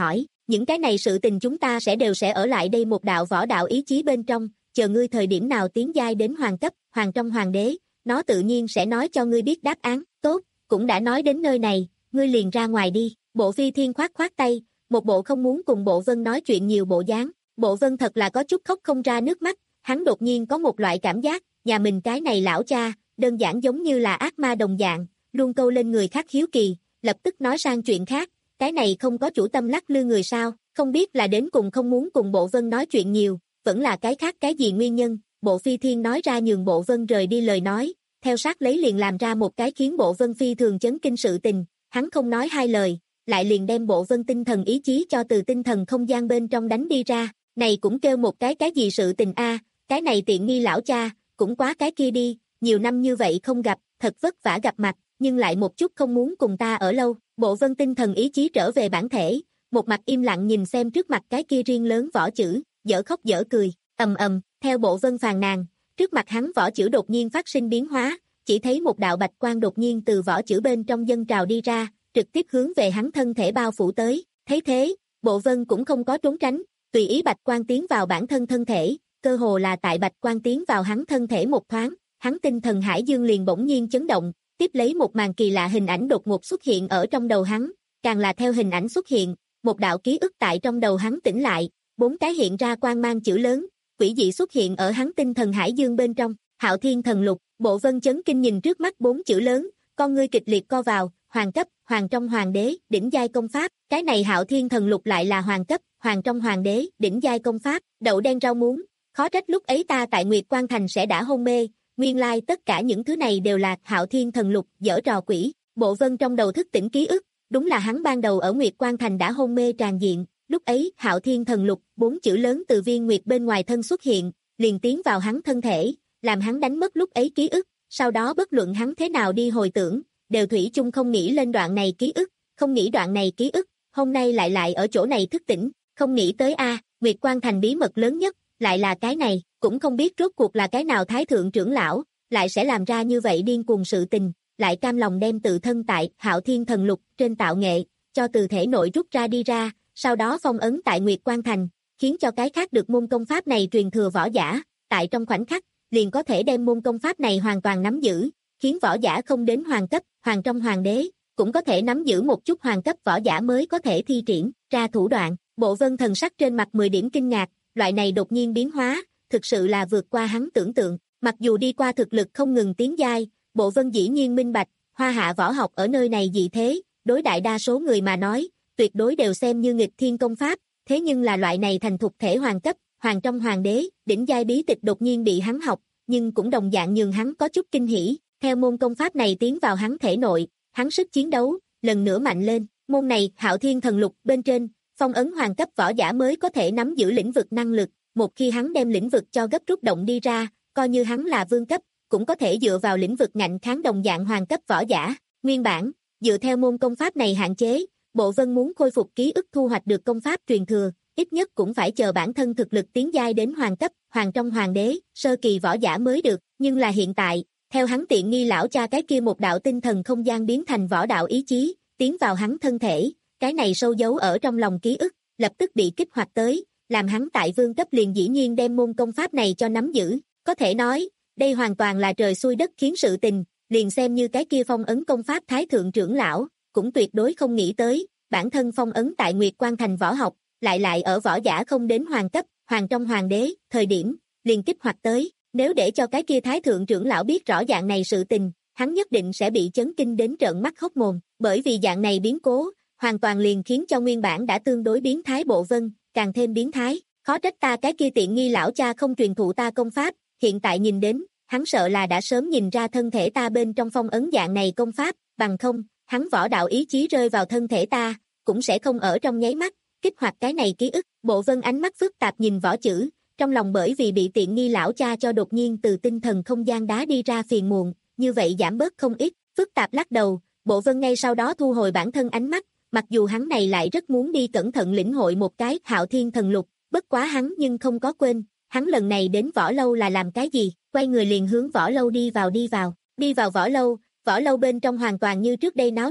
những cái này sự tình chúng ta sẽ đều sẽ ở lại đây một đạo võ đạo ý chí bên trong, chờ ngươi thời điểm nào tiến giai đến hoàng cấp, hoàng trong hoàng đế, nó tự nhiên sẽ nói cho ngươi biết đáp án. Tốt, cũng đã nói đến nơi này, ngươi liền ra ngoài đi. Bộ Phi Thiên khoát khoát tay, một bộ không muốn cùng Bộ Vân nói chuyện nhiều bộ dáng. Bộ Vân thật là có chút khóc không ra nước mắt, hắn đột nhiên có một loại cảm giác, nhà mình cái này lão cha, đơn giản giống như là ác ma đồng dạng, luôn câu lên người khác hiếu kỳ, lập tức nói sang chuyện khác, cái này không có chủ tâm lắc lư người sao, không biết là đến cùng không muốn cùng Bộ Vân nói chuyện nhiều, vẫn là cái khác cái gì nguyên nhân. Bộ Phi Thiên nói ra nhường Bộ Vân rời đi lời nói, theo sát lấy liền làm ra một cái khiến Bộ Vân phi thường chấn kinh sự tình, hắn không nói hai lời, lại liền đem Bộ Vân tinh thần ý chí cho từ tinh thần không gian bên trong đánh đi ra, này cũng kêu một cái cái gì sự tình a, cái này tiện nghi lão cha, cũng quá cái kia đi, nhiều năm như vậy không gặp, thật vất vả gặp mặt, nhưng lại một chút không muốn cùng ta ở lâu. Bộ Vân tinh thần ý chí trở về bản thể, một mặt im lặng nhìn xem trước mặt cái kia riêng lớn vỏ chữ, dở khóc dở cười, ầm ầm, theo Bộ Vân phàn nàn, trước mặt hắn vỏ chữ đột nhiên phát sinh biến hóa, chỉ thấy một đạo bạch quang đột nhiên từ vỏ chữ bên trong dâng trào đi ra, trực tiếp hướng về hắn thân thể bao phủ tới. Thấy thế, Bộ Vân cũng không có trốn tránh, tùy ý bạch quang tiến vào bản thân thân thể, cơ hồ là tại bạch quang tiến vào hắn thân thể một thoáng, hắn tinh thần hải dương liền bỗng nhiên chấn động, tiếp lấy một màn kỳ lạ hình ảnh đột ngột xuất hiện ở trong đầu hắn, càng là theo hình ảnh xuất hiện, một đạo ký ức tại trong đầu hắn tỉnh lại, bốn cái hiện ra quang mang chữ lớn, quỷ dị xuất hiện ở hắn tinh thần hải dương bên trong, Hạo Thiên Thần Lục. Bộ Vân chấn kinh nhìn trước mắt bốn chữ lớn, con ngươi kịch liệt co vào, hoàng cấp, hoàng trong hoàng đế, đỉnh giai công pháp, cái này Hạo Thiên Thần Lục lại là hoàng cấp, hoàng trong hoàng đế, đỉnh giai công pháp, đậu đen rau muống, khó trách lúc ấy ta tại Nguyệt Quang Thành sẽ đã hôn mê, nguyên lai tất cả những thứ này đều là Hạo Thiên Thần Lục, dở trò quỷ. Bộ Vân trong đầu thức tỉnh ký ức, đúng là hắn ban đầu ở Nguyệt Quang Thành đã hôn mê tràn diện, lúc ấy Hạo Thiên Thần Lục, bốn chữ lớn từ viên nguyệt bên ngoài thân xuất hiện, liền tiến vào hắn thân thể, làm hắn đánh mất lúc ấy ký ức, sau đó bất luận hắn thế nào đi hồi tưởng, đều thủy chung không nghĩ lên đoạn này ký ức, không nghĩ đoạn này ký ức, hôm nay lại lại ở chỗ này thức tỉnh, không nghĩ tới a, Nguyệt Quang Thành bí mật lớn nhất, lại là cái này, cũng không biết rốt cuộc là cái nào thái thượng trưởng lão, lại sẽ làm ra như vậy điên cuồng sự tình, lại cam lòng đem tự thân tại Hạo Thiên Thần Lục trên tạo nghệ, cho từ thể nội rút ra đi ra, sau đó phong ấn tại Nguyệt Quang Thành, khiến cho cái khác được môn công pháp này truyền thừa võ giả, tại trong khoảnh khắc, liền có thể đem môn công pháp này hoàn toàn nắm giữ, khiến võ giả không đến hoàng cấp, hoàng trong hoàng đế, cũng có thể nắm giữ một chút hoàng cấp võ giả mới có thể thi triển ra thủ đoạn. Bộ Vân thần sắc trên mặt mười điểm kinh ngạc, loại này đột nhiên biến hóa, thực sự là vượt qua hắn tưởng tượng, mặc dù đi qua thực lực không ngừng tiến giai, Bộ Vân dĩ nhiên minh bạch, Hoa Hạ võ học ở nơi này dị thế, đối đại đa số người mà nói, tuyệt đối đều xem như nghịch thiên công pháp, thế nhưng là loại này thành thục thể hoàng cấp, hoàng trong hoàng đế, đỉnh giai bí tịch đột nhiên bị hắn học, nhưng cũng đồng dạng nhường hắn có chút kinh hỉ, theo môn công pháp này tiến vào hắn thể nội, hắn sức chiến đấu, lần nữa mạnh lên, môn này, Hạo Thiên Thần Lục, bên trên, phong ấn hoàng cấp võ giả mới có thể nắm giữ lĩnh vực năng lực, một khi hắn đem lĩnh vực cho gấp rút động đi ra, coi như hắn là vương cấp, cũng có thể dựa vào lĩnh vực ngạnh kháng đồng dạng hoàng cấp võ giả, nguyên bản, dựa theo môn công pháp này hạn chế, Bộ Vân muốn khôi phục ký ức thu hoạch được công pháp truyền thừa, ít nhất cũng phải chờ bản thân thực lực tiến giai đến hoàng cấp, hoàng trong hoàng đế, sơ kỳ võ giả mới được, nhưng là hiện tại, theo hắn tiện nghi lão cha cái kia một đạo tinh thần không gian biến thành võ đạo ý chí, tiến vào hắn thân thể, cái này sâu giấu ở trong lòng ký ức, lập tức bị kích hoạt tới, làm hắn tại vương cấp liền dĩ nhiên đem môn công pháp này cho nắm giữ, có thể nói, đây hoàn toàn là trời xui đất khiến sự tình, liền xem như cái kia phong ấn công pháp thái thượng trưởng lão, cũng tuyệt đối không nghĩ tới, bản thân phong ấn tại Nguyệt Quang Thành võ học, lại lại ở võ giả không đến hoàng cấp, hoàng trong hoàng đế, thời điểm, liền kích hoạt tới, nếu để cho cái kia thái thượng trưởng lão biết rõ dạng này sự tình, hắn nhất định sẽ bị chấn kinh đến trợn mắt hốc mồm, bởi vì dạng này biến cố, hoàn toàn liền khiến cho nguyên bản đã tương đối biến thái Bộ Vân, càng thêm biến thái, khó trách ta cái kia tiện nghi lão cha không truyền thụ ta công pháp, hiện tại nhìn đến, hắn sợ là đã sớm nhìn ra thân thể ta bên trong phong ấn dạng này công pháp, bằng không, hắn võ đạo ý chí rơi vào thân thể ta, cũng sẽ không ở trong nháy mắt, kích hoạt cái này ký ức. Bộ Vân ánh mắt phức tạp nhìn võ chữ, trong lòng bởi vì bị tiện nghi lão cha cho đột nhiên từ tinh thần không gian đá đi ra phiền muộn, như vậy giảm bớt không ít, phức tạp lắc đầu, Bộ Vân ngay sau đó thu hồi bản thân ánh mắt, mặc dù hắn này lại rất muốn đi cẩn thận lĩnh hội một cái Hạo Thiên Thần Lục, bất quá hắn nhưng không có quên, hắn lần này đến võ lâu là làm cái gì, quay người liền hướng võ lâu đi vào đi vào, đi vào võ lâu, võ lâu bên trong hoàn toàn như trước đây náo nhiệt,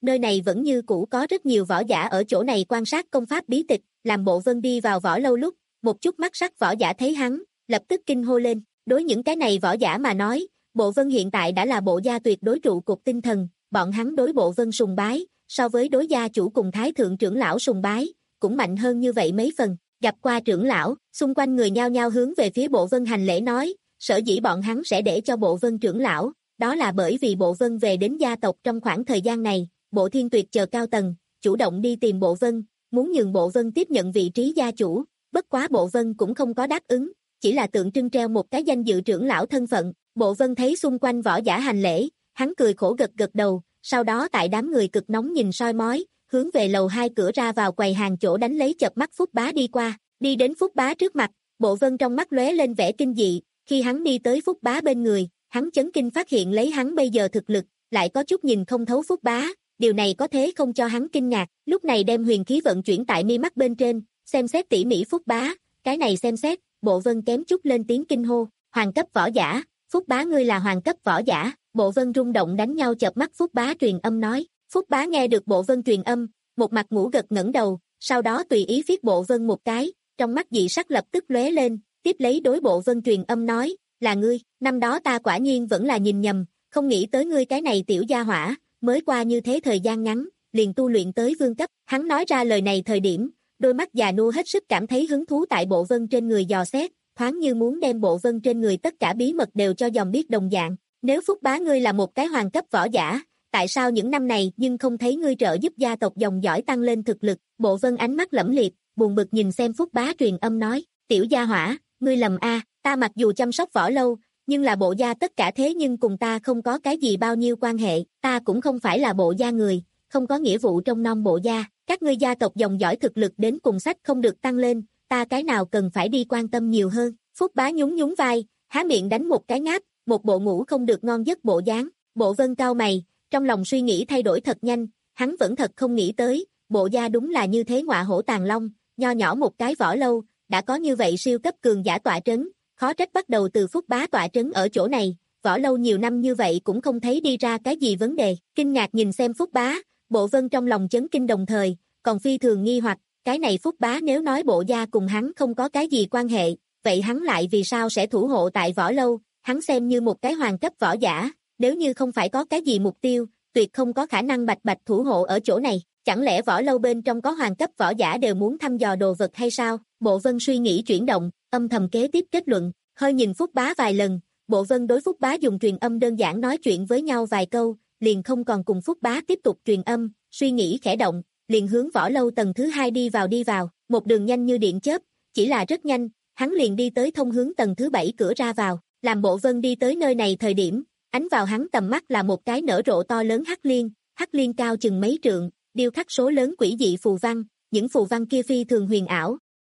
nơi này vẫn như cũ có rất nhiều võ giả ở chỗ này quan sát công pháp bí tịch, làm Bộ Vân đi vào võ lâu lúc, một chút mắt sắc võ giả thấy hắn, lập tức kinh hô lên, đối những cái này võ giả mà nói, Bộ Vân hiện tại đã là bộ gia tuyệt đối trụ cột tinh thần, bọn hắn đối Bộ Vân sùng bái, so với đối gia chủ cùng thái thượng trưởng lão sùng bái, cũng mạnh hơn như vậy mấy phần. Gặp qua trưởng lão, xung quanh người nhao nhao hướng về phía Bộ Vân hành lễ nói, sở dĩ bọn hắn sẽ để cho Bộ Vân trưởng lão, đó là bởi vì Bộ Vân về đến gia tộc trong khoảng thời gian này, Bộ Thiên Tuyệt chờ cao tầng, chủ động đi tìm Bộ Vân, muốn nhường Bộ Vân tiếp nhận vị trí gia chủ, bất quá Bộ Vân cũng không có đáp ứng, chỉ là tượng trưng treo một cái danh dự trưởng lão thân phận. Bộ Vân thấy xung quanh võ giả hành lễ, hắn cười khổ gật gật đầu, sau đó tại đám người cực nóng nhìn soi mói, hướng về lầu hai cửa ra vào quầy hàng chỗ đánh lấy chợp mắt Phúc Bá đi qua, đi đến Phúc Bá trước mặt, Bộ Vân trong mắt lóe lên vẻ kinh dị, khi hắn đi tới Phúc Bá bên người, hắn chấn kinh phát hiện lấy hắn bây giờ thực lực, lại có chút nhìn không thấu Phúc Bá, điều này có thế không cho hắn kinh ngạc, lúc này đem huyền khí vận chuyển tại mi mắt bên trên, xem xét tỉ mỉ Phúc Bá, cái này xem xét, Bộ Vân kém chút lên tiếng kinh hô, hoàng cấp võ giả, Phúc Bá ngươi là hoàng cấp võ giả, Bộ Vân rung động đánh nhau chợp mắt Phúc Bá truyền âm nói, Phúc Bá nghe được Bộ Vân truyền âm, một mặt ngủ gật ngẩng đầu, sau đó tùy ý phiết Bộ Vân một cái, trong mắt dị sắc lập tức lóe lên, tiếp lấy đối Bộ Vân truyền âm nói, là ngươi, năm đó ta quả nhiên vẫn là nhìn nhầm, không nghĩ tới ngươi cái này tiểu gia hỏa, mới qua như thế thời gian ngắn, liền tu luyện tới vương cấp, hắn nói ra lời này thời điểm, đôi mắt già nua hết sức cảm thấy hứng thú tại Bộ Vân trên người dò xét, thoáng như muốn đem Bộ Vân trên người tất cả bí mật đều cho dòm biết đồng dạng, nếu Phúc Bá ngươi là một cái hoàng cấp võ giả, tại sao những năm này nhưng không thấy ngươi trợ giúp gia tộc dòng dõi tăng lên thực lực, Bộ Vân ánh mắt lẫm liệt, buồn bực nhìn xem Phúc Bá truyền âm nói, tiểu gia hỏa, ngươi lầm a, ta mặc dù chăm sóc võ lâu, nhưng là bộ gia tất cả thế nhưng cùng ta không có cái gì bao nhiêu quan hệ, ta cũng không phải là bộ gia người, không có nghĩa vụ trong non bộ gia, các ngươi gia tộc dòng dõi thực lực đến cùng sách không được tăng lên, ta cái nào cần phải đi quan tâm nhiều hơn, Phúc Bá nhún nhún vai, há miệng đánh một cái ngáp, một bộ ngủ không được ngon giấc bộ dáng, Bộ Vân cau mày, trong lòng suy nghĩ thay đổi thật nhanh, hắn vẫn thật không nghĩ tới, bộ gia đúng là như thế ngọa hổ tàng long, nho nhỏ một cái võ lâu, đã có như vậy siêu cấp cường giả tọa trấn, khó trách bắt đầu từ Phúc Bá tọa trấn ở chỗ này, võ lâu nhiều năm như vậy cũng không thấy đi ra cái gì vấn đề, kinh ngạc nhìn xem Phúc Bá, Bộ Vân trong lòng chấn kinh đồng thời, còn phi thường nghi hoặc, cái này Phúc Bá nếu nói bộ gia cùng hắn không có cái gì quan hệ, vậy hắn lại vì sao sẽ thủ hộ tại võ lâu, hắn xem như một cái hoàng cấp võ giả, nếu như không phải có cái gì mục tiêu, tuyệt không có khả năng bạch bạch thủ hộ ở chỗ này, chẳng lẽ võ lâu bên trong có hoàng cấp võ giả đều muốn thăm dò đồ vật hay sao, Bộ Vân suy nghĩ chuyển động, âm thầm kế tiếp kết luận, hơi nhìn Phúc Bá vài lần, Bộ Vân đối Phúc Bá dùng truyền âm đơn giản nói chuyện với nhau vài câu, liền không còn cùng Phúc Bá tiếp tục truyền âm, suy nghĩ khẽ động, liền hướng võ lâu tầng thứ hai đi vào đi vào, một đường nhanh như điện chớp, chỉ là rất nhanh, hắn liền đi tới thông hướng tầng thứ bảy cửa ra vào, làm Bộ Vân đi tới nơi này thời điểm, ánh vào hắn tầm mắt là một cái nở rộ to lớn hắc liên, hắc liên cao chừng mấy trượng, điêu khắc số lớn quỷ dị phù văn, những phù văn kia phi thường huyền ảo.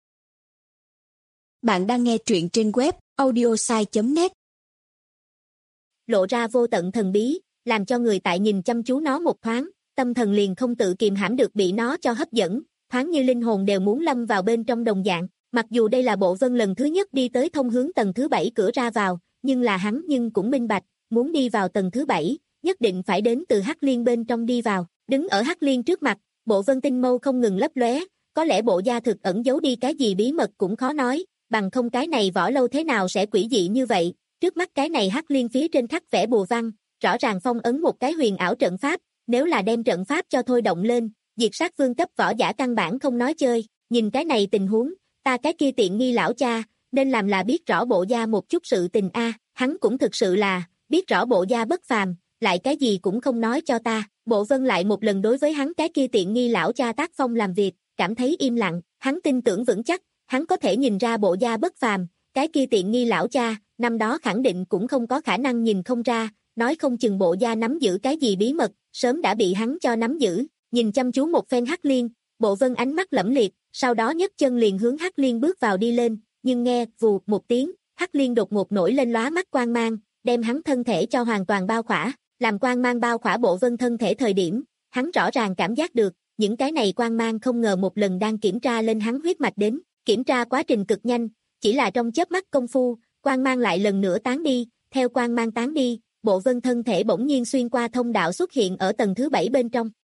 Bạn đang nghe truyện trên web audiosai chấm net. Lộ ra vô tận thần bí, làm cho người tại nhìn chăm chú nó một thoáng, tâm thần liền không tự kiềm hãm được bị nó cho hấp dẫn, thoáng như linh hồn đều muốn lâm vào bên trong đồng dạng. Mặc dù đây là Bộ Vân lần thứ nhất đi tới thông hướng tầng thứ bảy cửa ra vào, nhưng là hắn nhưng cũng minh bạch, muốn đi vào tầng thứ bảy, nhất định phải đến từ Hắc Liên bên trong đi vào. Đứng ở Hắc Liên trước mặt, Bộ Vân tinh mâu không ngừng lấp lóe, có lẽ bộ gia thực ẩn giấu đi cái gì bí mật cũng khó nói, bằng không cái này võ lâu thế nào sẽ quỷ dị như vậy. Trước mắt cái này Hắc Liên phía trên khắc vẽ bùa văn, rõ ràng phong ấn một cái huyền ảo trận pháp, nếu là đem trận pháp cho thôi động lên, diệt sát vương cấp võ giả căn bản không nói chơi. Nhìn cái này tình huống, ta cái kia tiện nghi lão cha, nên làm là biết rõ bộ gia một chút sự tình a, hắn cũng thực sự là biết rõ bộ gia bất phàm, lại cái gì cũng không nói cho ta. Bộ Vân lại một lần đối với hắn cái kia tiện nghi lão cha tác phong làm việc, cảm thấy im lặng, hắn tin tưởng vững chắc, hắn có thể nhìn ra bộ gia bất phàm, cái kia tiện nghi lão cha, năm đó khẳng định cũng không có khả năng nhìn không ra, nói không chừng bộ gia nắm giữ cái gì bí mật, sớm đã bị hắn cho nắm giữ. Nhìn chăm chú một phen Hắc Liên, Bộ Vân ánh mắt lẫm liệt, sau đó nhấc chân liền hướng Hắc Liên bước vào đi lên, nhưng nghe vù một tiếng, Hắc Liên đột ngột nổi lên lóa mắt quang mang, đem hắn thân thể cho hoàn toàn bao khỏa, làm quang mang bao khỏa Bộ Vân thân thể thời điểm, hắn rõ ràng cảm giác được, những cái này quang mang không ngờ một lần đang kiểm tra lên hắn huyết mạch đến, kiểm tra quá trình cực nhanh, chỉ là trong chớp mắt công phu, quang mang lại lần nữa tán đi, theo quang mang tán đi, Bộ Vân thân thể bỗng nhiên xuyên qua thông đạo xuất hiện ở tầng thứ bảy bên trong,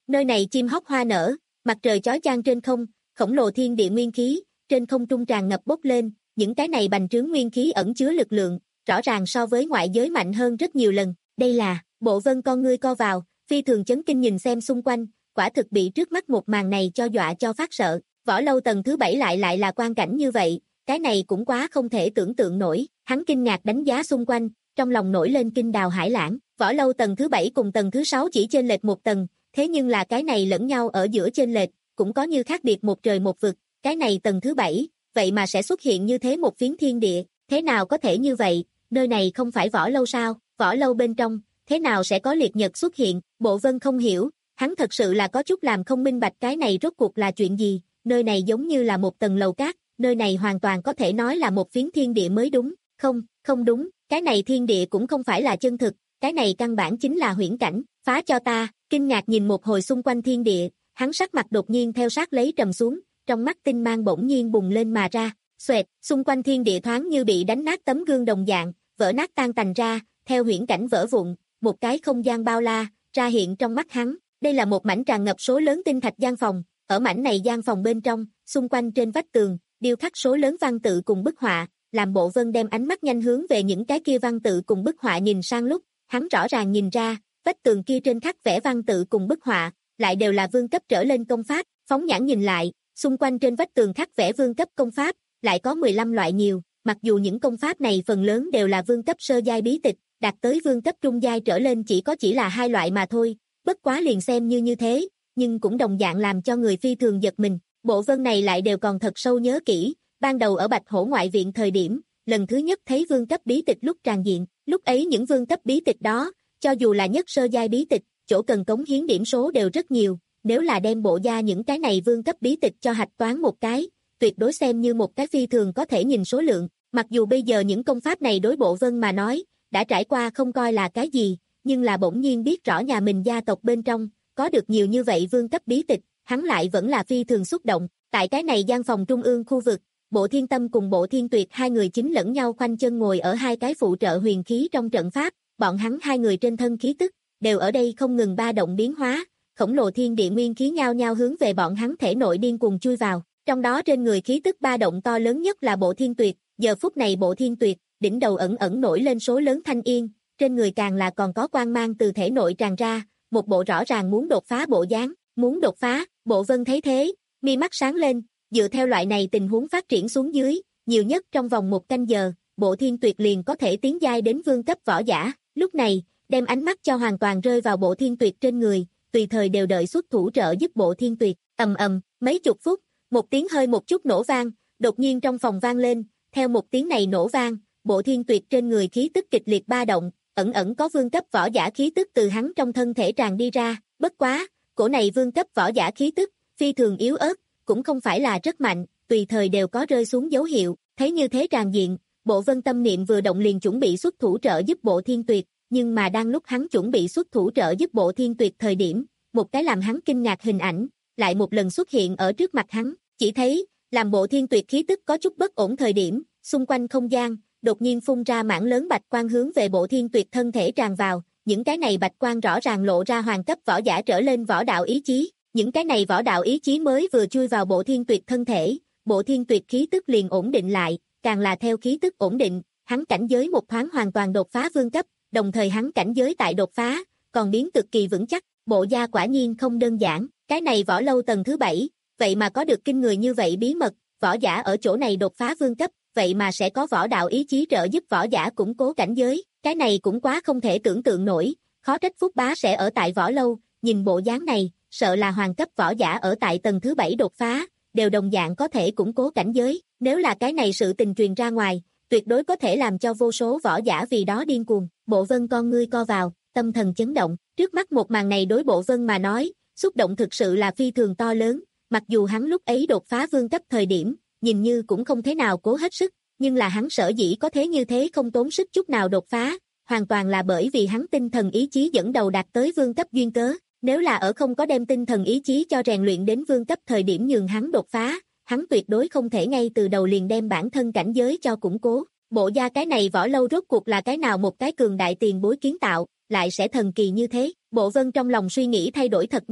Nơi này chim hót hoa nở, mặt trời chói chang trên không, khổng lồ thiên địa nguyên khí, trên không trung tràn ngập bốc lên, những cái này bành trướng nguyên khí ẩn chứa lực lượng, rõ ràng so với ngoại giới mạnh hơn rất nhiều lần. Đây là, Bộ Vân con ngươi co vào, phi thường chấn kinh nhìn xem xung quanh, quả thực bị trước mắt một màn này cho dọa cho phát sợ. Võ lâu tầng thứ bảy lại lại là quan cảnh như vậy, cái này cũng quá không thể tưởng tượng nổi. Hắn kinh ngạc đánh giá xung quanh, trong lòng nổi lên kinh đào hải lãng. Võ lâu tầng thứ bảy cùng tầng thứ sáu chỉ chênh lệch một tầng, thế nhưng là cái này lẫn nhau ở giữa chênh lệch, cũng có như khác biệt một trời một vực. Cái này tầng thứ bảy, vậy mà sẽ xuất hiện như thế một phiến thiên địa, thế nào có thể như vậy, nơi này không phải võ lâu sao, võ lâu bên trong, thế nào sẽ có liệt nhật xuất hiện. Bộ Vân không hiểu, hắn thật sự là có chút làm không minh bạch cái này rốt cuộc là chuyện gì, nơi này giống như là một tầng lầu cát, nơi này hoàn toàn có thể nói là một phiến thiên địa mới đúng, không, không đúng, cái này thiên địa cũng không phải là chân thực, cái này căn bản chính là huyễn cảnh, phá cho ta. Kinh ngạc nhìn một hồi xung quanh thiên địa, hắn sắc mặt đột nhiên theo sát lấy trầm xuống, trong mắt tinh mang bỗng nhiên bùng lên mà ra, xoẹt, xung quanh thiên địa thoáng như bị đánh nát tấm gương đồng dạng, vỡ nát tan tành ra, theo huyễn cảnh vỡ vụn, một cái không gian bao la, ra hiện trong mắt hắn. Đây là một mảnh tràn ngập số lớn tinh thạch gian phòng, ở mảnh này gian phòng bên trong, xung quanh trên vách tường, điêu khắc số lớn văn tự cùng bức họa, làm Bộ Vân đem ánh mắt nhanh hướng về những cái kia văn tự cùng bức họa nhìn sang lúc, hắn rõ ràng nhìn ra, vách tường kia trên khắc vẽ văn tự cùng bức họa, lại đều là vương cấp trở lên công pháp, phóng nhãn nhìn lại, xung quanh trên vách tường khắc vẽ vương cấp công pháp, lại có mười lăm loại nhiều, mặc dù những công pháp này phần lớn đều là vương cấp sơ giai bí tịch, đạt tới vương cấp trung giai trở lên chỉ có chỉ là hai loại mà thôi, bất quá liền xem như như thế, nhưng cũng đồng dạng làm cho người phi thường giật mình. Bộ Vân này lại đều còn thật sâu nhớ kỹ, ban đầu ở Bạch Hổ ngoại viện thời điểm, lần thứ nhất thấy vương cấp bí tịch lúc tràn diện, lúc ấy những vương cấp bí tịch đó, cho dù là nhất sơ giai bí tịch, chỗ cần cống hiến điểm số đều rất nhiều, nếu là đem bộ gia những cái này vương cấp bí tịch cho hạch toán một cái, tuyệt đối xem như một cái phi thường có thể nhìn số lượng, mặc dù bây giờ những công pháp này đối Bộ Vân mà nói, đã trải qua không coi là cái gì, nhưng là bỗng nhiên biết rõ nhà mình gia tộc bên trong, có được nhiều như vậy vương cấp bí tịch, hắn lại vẫn là phi thường xúc động. Tại cái này gian phòng trung ương khu vực, Bộ Thiên Tâm cùng Bộ Thiên Tuyệt hai người chính lẫn nhau khoanh chân ngồi ở hai cái phụ trợ huyền khí trong trận pháp, bọn hắn hai người trên thân khí tức, đều ở đây không ngừng ba động biến hóa, khổng lồ thiên địa nguyên khí nhao nhao hướng về bọn hắn thể nội điên cuồng chui vào, trong đó trên người khí tức ba động to lớn nhất là Bộ Thiên Tuyệt, giờ phút này Bộ Thiên Tuyệt, đỉnh đầu ẩn ẩn nổi lên số lớn thanh yên, trên người càng là còn có quang mang từ thể nội tràn ra, một bộ rõ ràng muốn đột phá bộ dáng, muốn đột phá. Bộ Vân thấy thế, mi mắt sáng lên, dựa theo loại này tình huống phát triển xuống dưới, nhiều nhất trong vòng một canh giờ, Bộ Thiên Tuyệt liền có thể tiến giai đến vương cấp võ giả, lúc này, đem ánh mắt cho hoàn toàn rơi vào Bộ Thiên Tuyệt trên người, tùy thời đều đợi xuất thủ trợ giúp Bộ Thiên Tuyệt, ầm ầm, mấy chục phút, một tiếng hơi một chút nổ vang, đột nhiên trong phòng vang lên, theo một tiếng này nổ vang, Bộ Thiên Tuyệt trên người khí tức kịch liệt ba động, ẩn ẩn có vương cấp võ giả khí tức từ hắn trong thân thể tràn đi ra, bất quá, cổ này vương cấp võ giả khí tức, phi thường yếu ớt, cũng không phải là rất mạnh, tùy thời đều có rơi xuống dấu hiệu, thấy như thế tràn diện, Bộ Vân tâm niệm vừa động liền chuẩn bị xuất thủ trợ giúp Bộ Thiên Tuyệt, nhưng mà đang lúc hắn chuẩn bị xuất thủ trợ giúp Bộ Thiên Tuyệt thời điểm, một cái làm hắn kinh ngạc hình ảnh, lại một lần xuất hiện ở trước mặt hắn, chỉ thấy, làm Bộ Thiên Tuyệt khí tức có chút bất ổn thời điểm, xung quanh không gian, đột nhiên phun ra mảng lớn bạch quang hướng về Bộ Thiên Tuyệt thân thể tràn vào, những cái này bạch quang rõ ràng lộ ra hoàng cấp võ giả trở lên võ đạo ý chí, những cái này võ đạo ý chí mới vừa chui vào Bộ Thiên Tuyệt thân thể, Bộ Thiên Tuyệt khí tức liền ổn định lại, càng là theo khí tức ổn định, hắn cảnh giới một thoáng hoàn toàn đột phá vương cấp, đồng thời hắn cảnh giới tại đột phá, còn biến cực kỳ vững chắc, Bộ gia quả nhiên không đơn giản, cái này võ lâu tầng thứ bảy, vậy mà có được kinh người như vậy bí mật, võ giả ở chỗ này đột phá vương cấp, vậy mà sẽ có võ đạo ý chí trợ giúp võ giả củng cố cảnh giới, cái này cũng quá không thể tưởng tượng nổi, khó trách Phúc Bá sẽ ở tại võ lâu, nhìn bộ dáng này, sợ là hoàng cấp võ giả ở tại tầng thứ bảy đột phá, đều đồng dạng có thể củng cố cảnh giới, nếu là cái này sự tình truyền ra ngoài, tuyệt đối có thể làm cho vô số võ giả vì đó điên cuồng. Bộ Vân con ngươi co vào, tâm thần chấn động, trước mắt một màn này đối Bộ Vân mà nói, xúc động thực sự là phi thường to lớn, mặc dù hắn lúc ấy đột phá vương cấp thời điểm, nhìn như cũng không thế nào cố hết sức, nhưng là hắn sở dĩ có thế như thế không tốn sức chút nào đột phá, hoàn toàn là bởi vì hắn tinh thần ý chí dẫn đầu đạt tới vương cấp duyên cớ, nếu là ở không có đem tinh thần ý chí cho rèn luyện đến vương cấp thời điểm nhường hắn đột phá, hắn tuyệt đối không thể ngay từ đầu liền đem bản thân cảnh giới cho củng cố. Bộ gia cái này võ lâu rốt cuộc là cái nào một cái cường đại tiền bối kiến tạo, lại sẽ thần kỳ như thế. Bộ Vân trong lòng suy nghĩ thay đổi thật nhanh,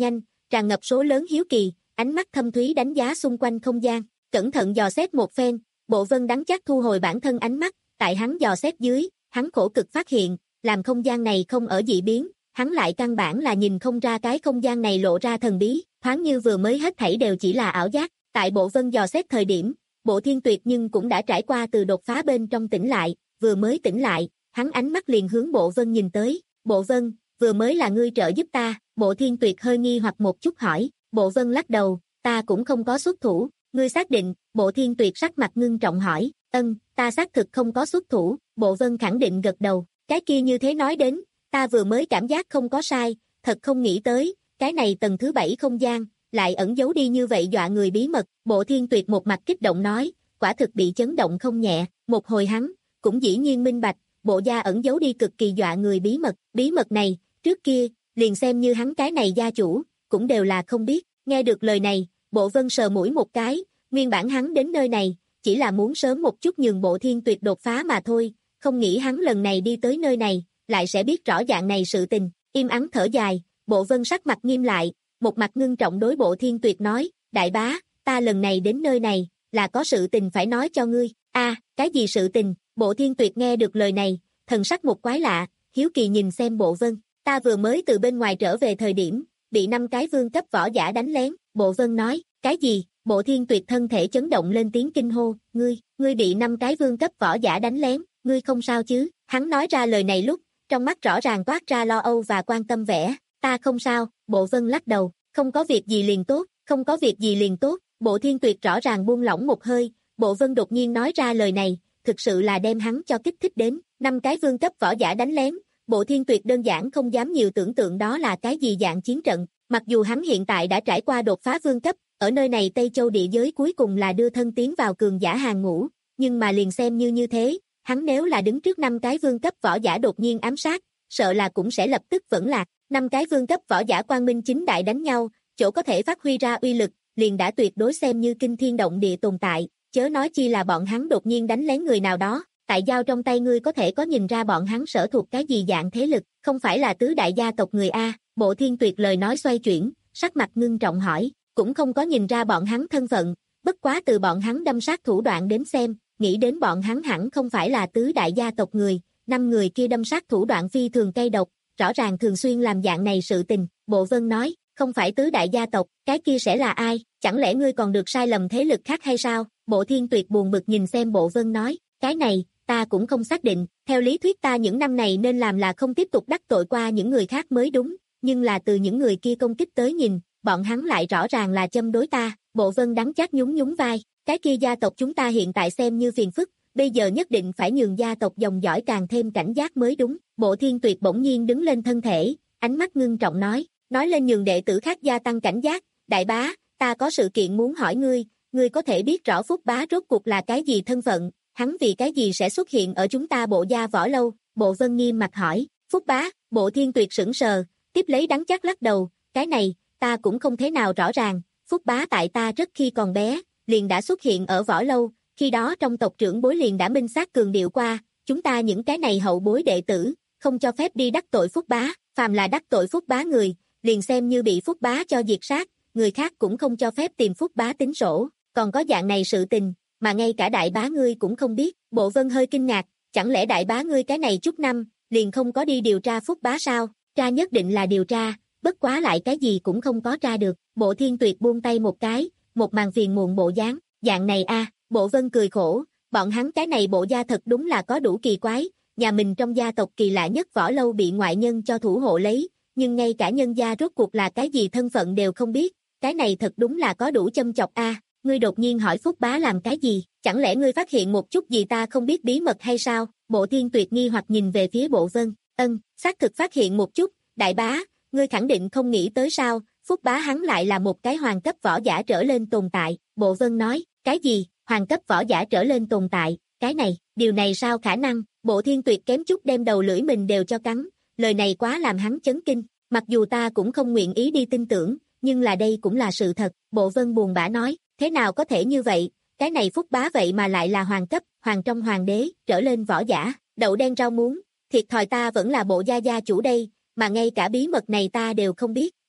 tràn ngập số lớn hiếu kỳ, ánh mắt thâm thúy đánh giá xung quanh không gian, cẩn thận dò xét một phen, Bộ Vân đắn chắc thu hồi bản thân ánh mắt, tại hắn dò xét dưới, hắn khổ cực phát hiện, làm không gian này không ở dị biến, hắn lại căn bản là nhìn không ra cái không gian này lộ ra thần bí, thoáng như vừa mới hết thảy đều chỉ là ảo giác, tại Bộ Vân dò xét thời điểm, Bộ Thiên Tuyệt nhưng cũng đã trải qua từ đột phá bên trong tỉnh lại, vừa mới tỉnh lại, hắn ánh mắt liền hướng Bộ Vân nhìn tới, Bộ Vân, vừa mới là ngươi trợ giúp ta, Bộ Thiên Tuyệt hơi nghi hoặc một chút hỏi, Bộ Vân lắc đầu, ta cũng không có xuất thủ, ngươi xác định, Bộ Thiên Tuyệt sắc mặt ngưng trọng hỏi, ân, ta xác thực không có xuất thủ, Bộ Vân khẳng định gật đầu, cái kia như thế nói đến, ta vừa mới cảm giác không có sai, thật không nghĩ tới, cái này tầng thứ bảy không gian, lại ẩn giấu đi như vậy dọa người bí mật, Bộ Thiên Tuyệt một mặt kích động nói, quả thực bị chấn động không nhẹ, một hồi hắn, cũng dĩ nhiên minh bạch, bộ gia ẩn giấu đi cực kỳ dọa người bí mật, bí mật này, trước kia, liền xem như hắn cái này gia chủ, cũng đều là không biết, nghe được lời này, Bộ Vân sờ mũi một cái, nguyên bản hắn đến nơi này, chỉ là muốn sớm một chút nhường Bộ Thiên Tuyệt đột phá mà thôi, không nghĩ hắn lần này đi tới nơi này, lại sẽ biết rõ dạng này sự tình, im ắng thở dài, Bộ Vân sắc mặt nghiêm lại, một mặt ngưng trọng đối Bộ Thiên Tuyệt nói, đại bá, ta lần này đến nơi này, là có sự tình phải nói cho ngươi, a cái gì sự tình, Bộ Thiên Tuyệt nghe được lời này, thần sắc một quái lạ, hiếu kỳ nhìn xem Bộ Vân, ta vừa mới từ bên ngoài trở về thời điểm, bị năm cái vương cấp võ giả đánh lén, Bộ Vân nói, cái gì, Bộ Thiên Tuyệt thân thể chấn động lên tiếng kinh hô, ngươi, ngươi bị năm cái vương cấp võ giả đánh lén, ngươi không sao chứ, hắn nói ra lời này lúc, trong mắt rõ ràng toát ra lo âu và quan tâm vẻ, ta không sao, Bộ Vân lắc đầu, không có việc gì liền tốt, không có việc gì liền tốt, Bộ Thiên Tuyệt rõ ràng buông lỏng một hơi, Bộ Vân đột nhiên nói ra lời này, thực sự là đem hắn cho kích thích đến, năm cái vương cấp võ giả đánh lén, Bộ Thiên Tuyệt đơn giản không dám nhiều tưởng tượng đó là cái gì dạng chiến trận, mặc dù hắn hiện tại đã trải qua đột phá vương cấp, ở nơi này Tây Châu địa giới cuối cùng là đưa thân tiến vào cường giả hàng ngũ, nhưng mà liền xem như như thế, hắn nếu là đứng trước năm cái vương cấp võ giả đột nhiên ám sát, sợ là cũng sẽ lập tức vẫn lạc, năm cái vương cấp võ giả quang minh chính đại đánh nhau, chỗ có thể phát huy ra uy lực, liền đã tuyệt đối xem như kinh thiên động địa tồn tại, chớ nói chi là bọn hắn đột nhiên đánh lén người nào đó, tại giao trong tay ngươi có thể có nhìn ra bọn hắn sở thuộc cái gì dạng thế lực, không phải là tứ đại gia tộc người A, Bộ Thiên Tuyệt lời nói xoay chuyển, sắc mặt ngưng trọng hỏi, cũng không có nhìn ra bọn hắn thân phận, bất quá từ bọn hắn đâm sát thủ đoạn đến xem, nghĩ đến bọn hắn hẳn không phải là tứ đại gia tộc người, năm người kia đâm sát thủ đoạn phi thường cay độc, rõ ràng thường xuyên làm dạng này sự tình, Bộ Vân nói, không phải tứ đại gia tộc, cái kia sẽ là ai, chẳng lẽ ngươi còn được sai lầm thế lực khác hay sao, Bộ Thiên Tuyệt buồn bực nhìn xem Bộ Vân nói, cái này, ta cũng không xác định, theo lý thuyết ta những năm này nên làm là không tiếp tục đắc tội qua những người khác mới đúng, nhưng là từ những người kia công kích tới nhìn, bọn hắn lại rõ ràng là châm đối ta, Bộ Vân đắng chát nhún nhún vai, cái kia gia tộc chúng ta hiện tại xem như phiền phức, bây giờ nhất định phải nhường gia tộc dòng dõi càng thêm cảnh giác mới đúng, Bộ Thiên Tuyệt bỗng nhiên đứng lên thân thể, ánh mắt ngưng trọng nói, nói lên nhường đệ tử khác gia tăng cảnh giác, đại bá, ta có sự kiện muốn hỏi ngươi, ngươi có thể biết rõ Phúc bá rốt cuộc là cái gì thân phận, hắn vì cái gì sẽ xuất hiện ở chúng ta Bộ gia võ lâu, Bộ Vân nghiêm mặt hỏi, Phúc bá, Bộ Thiên Tuyệt sững sờ, tiếp lấy đắng chát lắc đầu, cái này, ta cũng không thế nào rõ ràng, Phúc bá tại ta rất khi còn bé, liền đã xuất hiện ở võ lâu, khi đó trong tộc trưởng bối liền đã minh xác cường điệu qua, chúng ta những cái này hậu bối đệ tử, không cho phép đi đắc tội Phúc bá, phàm là đắc tội Phúc bá người, liền xem như bị Phúc bá cho diệt sát, người khác cũng không cho phép tìm Phúc bá tính sổ, còn có dạng này sự tình, mà ngay cả đại bá ngươi cũng không biết, Bộ Vân hơi kinh ngạc, chẳng lẽ đại bá ngươi cái này chút năm, liền không có đi điều tra Phúc bá sao, tra nhất định là điều tra, bất quá lại cái gì cũng không có tra được, Bộ Thiên Tuyệt buông tay một cái, một màn phiền muộn bộ dáng, dạng này a, Bộ Vân cười khổ, bọn hắn cái này bộ gia thật đúng là có đủ kỳ quái, nhà mình trong gia tộc kỳ lạ nhất võ lâu bị ngoại nhân cho thủ hộ lấy, nhưng ngay cả nhân gia rốt cuộc là cái gì thân phận đều không biết, cái này thật đúng là có đủ châm chọc a, ngươi đột nhiên hỏi Phúc bá làm cái gì, chẳng lẽ ngươi phát hiện một chút gì ta không biết bí mật hay sao, Bộ Thiên Tuyệt nghi hoặc nhìn về phía Bộ Vân, ân, xác thực phát hiện một chút, đại bá, ngươi khẳng định không nghĩ tới sao, Phúc bá hắn lại là một cái hoàng cấp võ giả trở lên tồn tại, Bộ Vân nói, cái gì, hoàng cấp võ giả trở lên tồn tại, cái này, điều này sao khả năng, Bộ Thiên Tuyệt kém chút đem đầu lưỡi mình đều cho cắn, lời này quá làm hắn chấn kinh, mặc dù ta cũng không nguyện ý đi tin tưởng, nhưng là đây cũng là sự thật, Bộ Vân buồn bã nói, thế nào có thể như vậy, cái này Phúc bá vậy mà lại là hoàng cấp, hoàng trong hoàng đế, trở lên võ giả, đậu đen rau muống, thiệt thòi ta vẫn là Bộ gia gia chủ đây, mà ngay cả bí mật này ta đều không biết,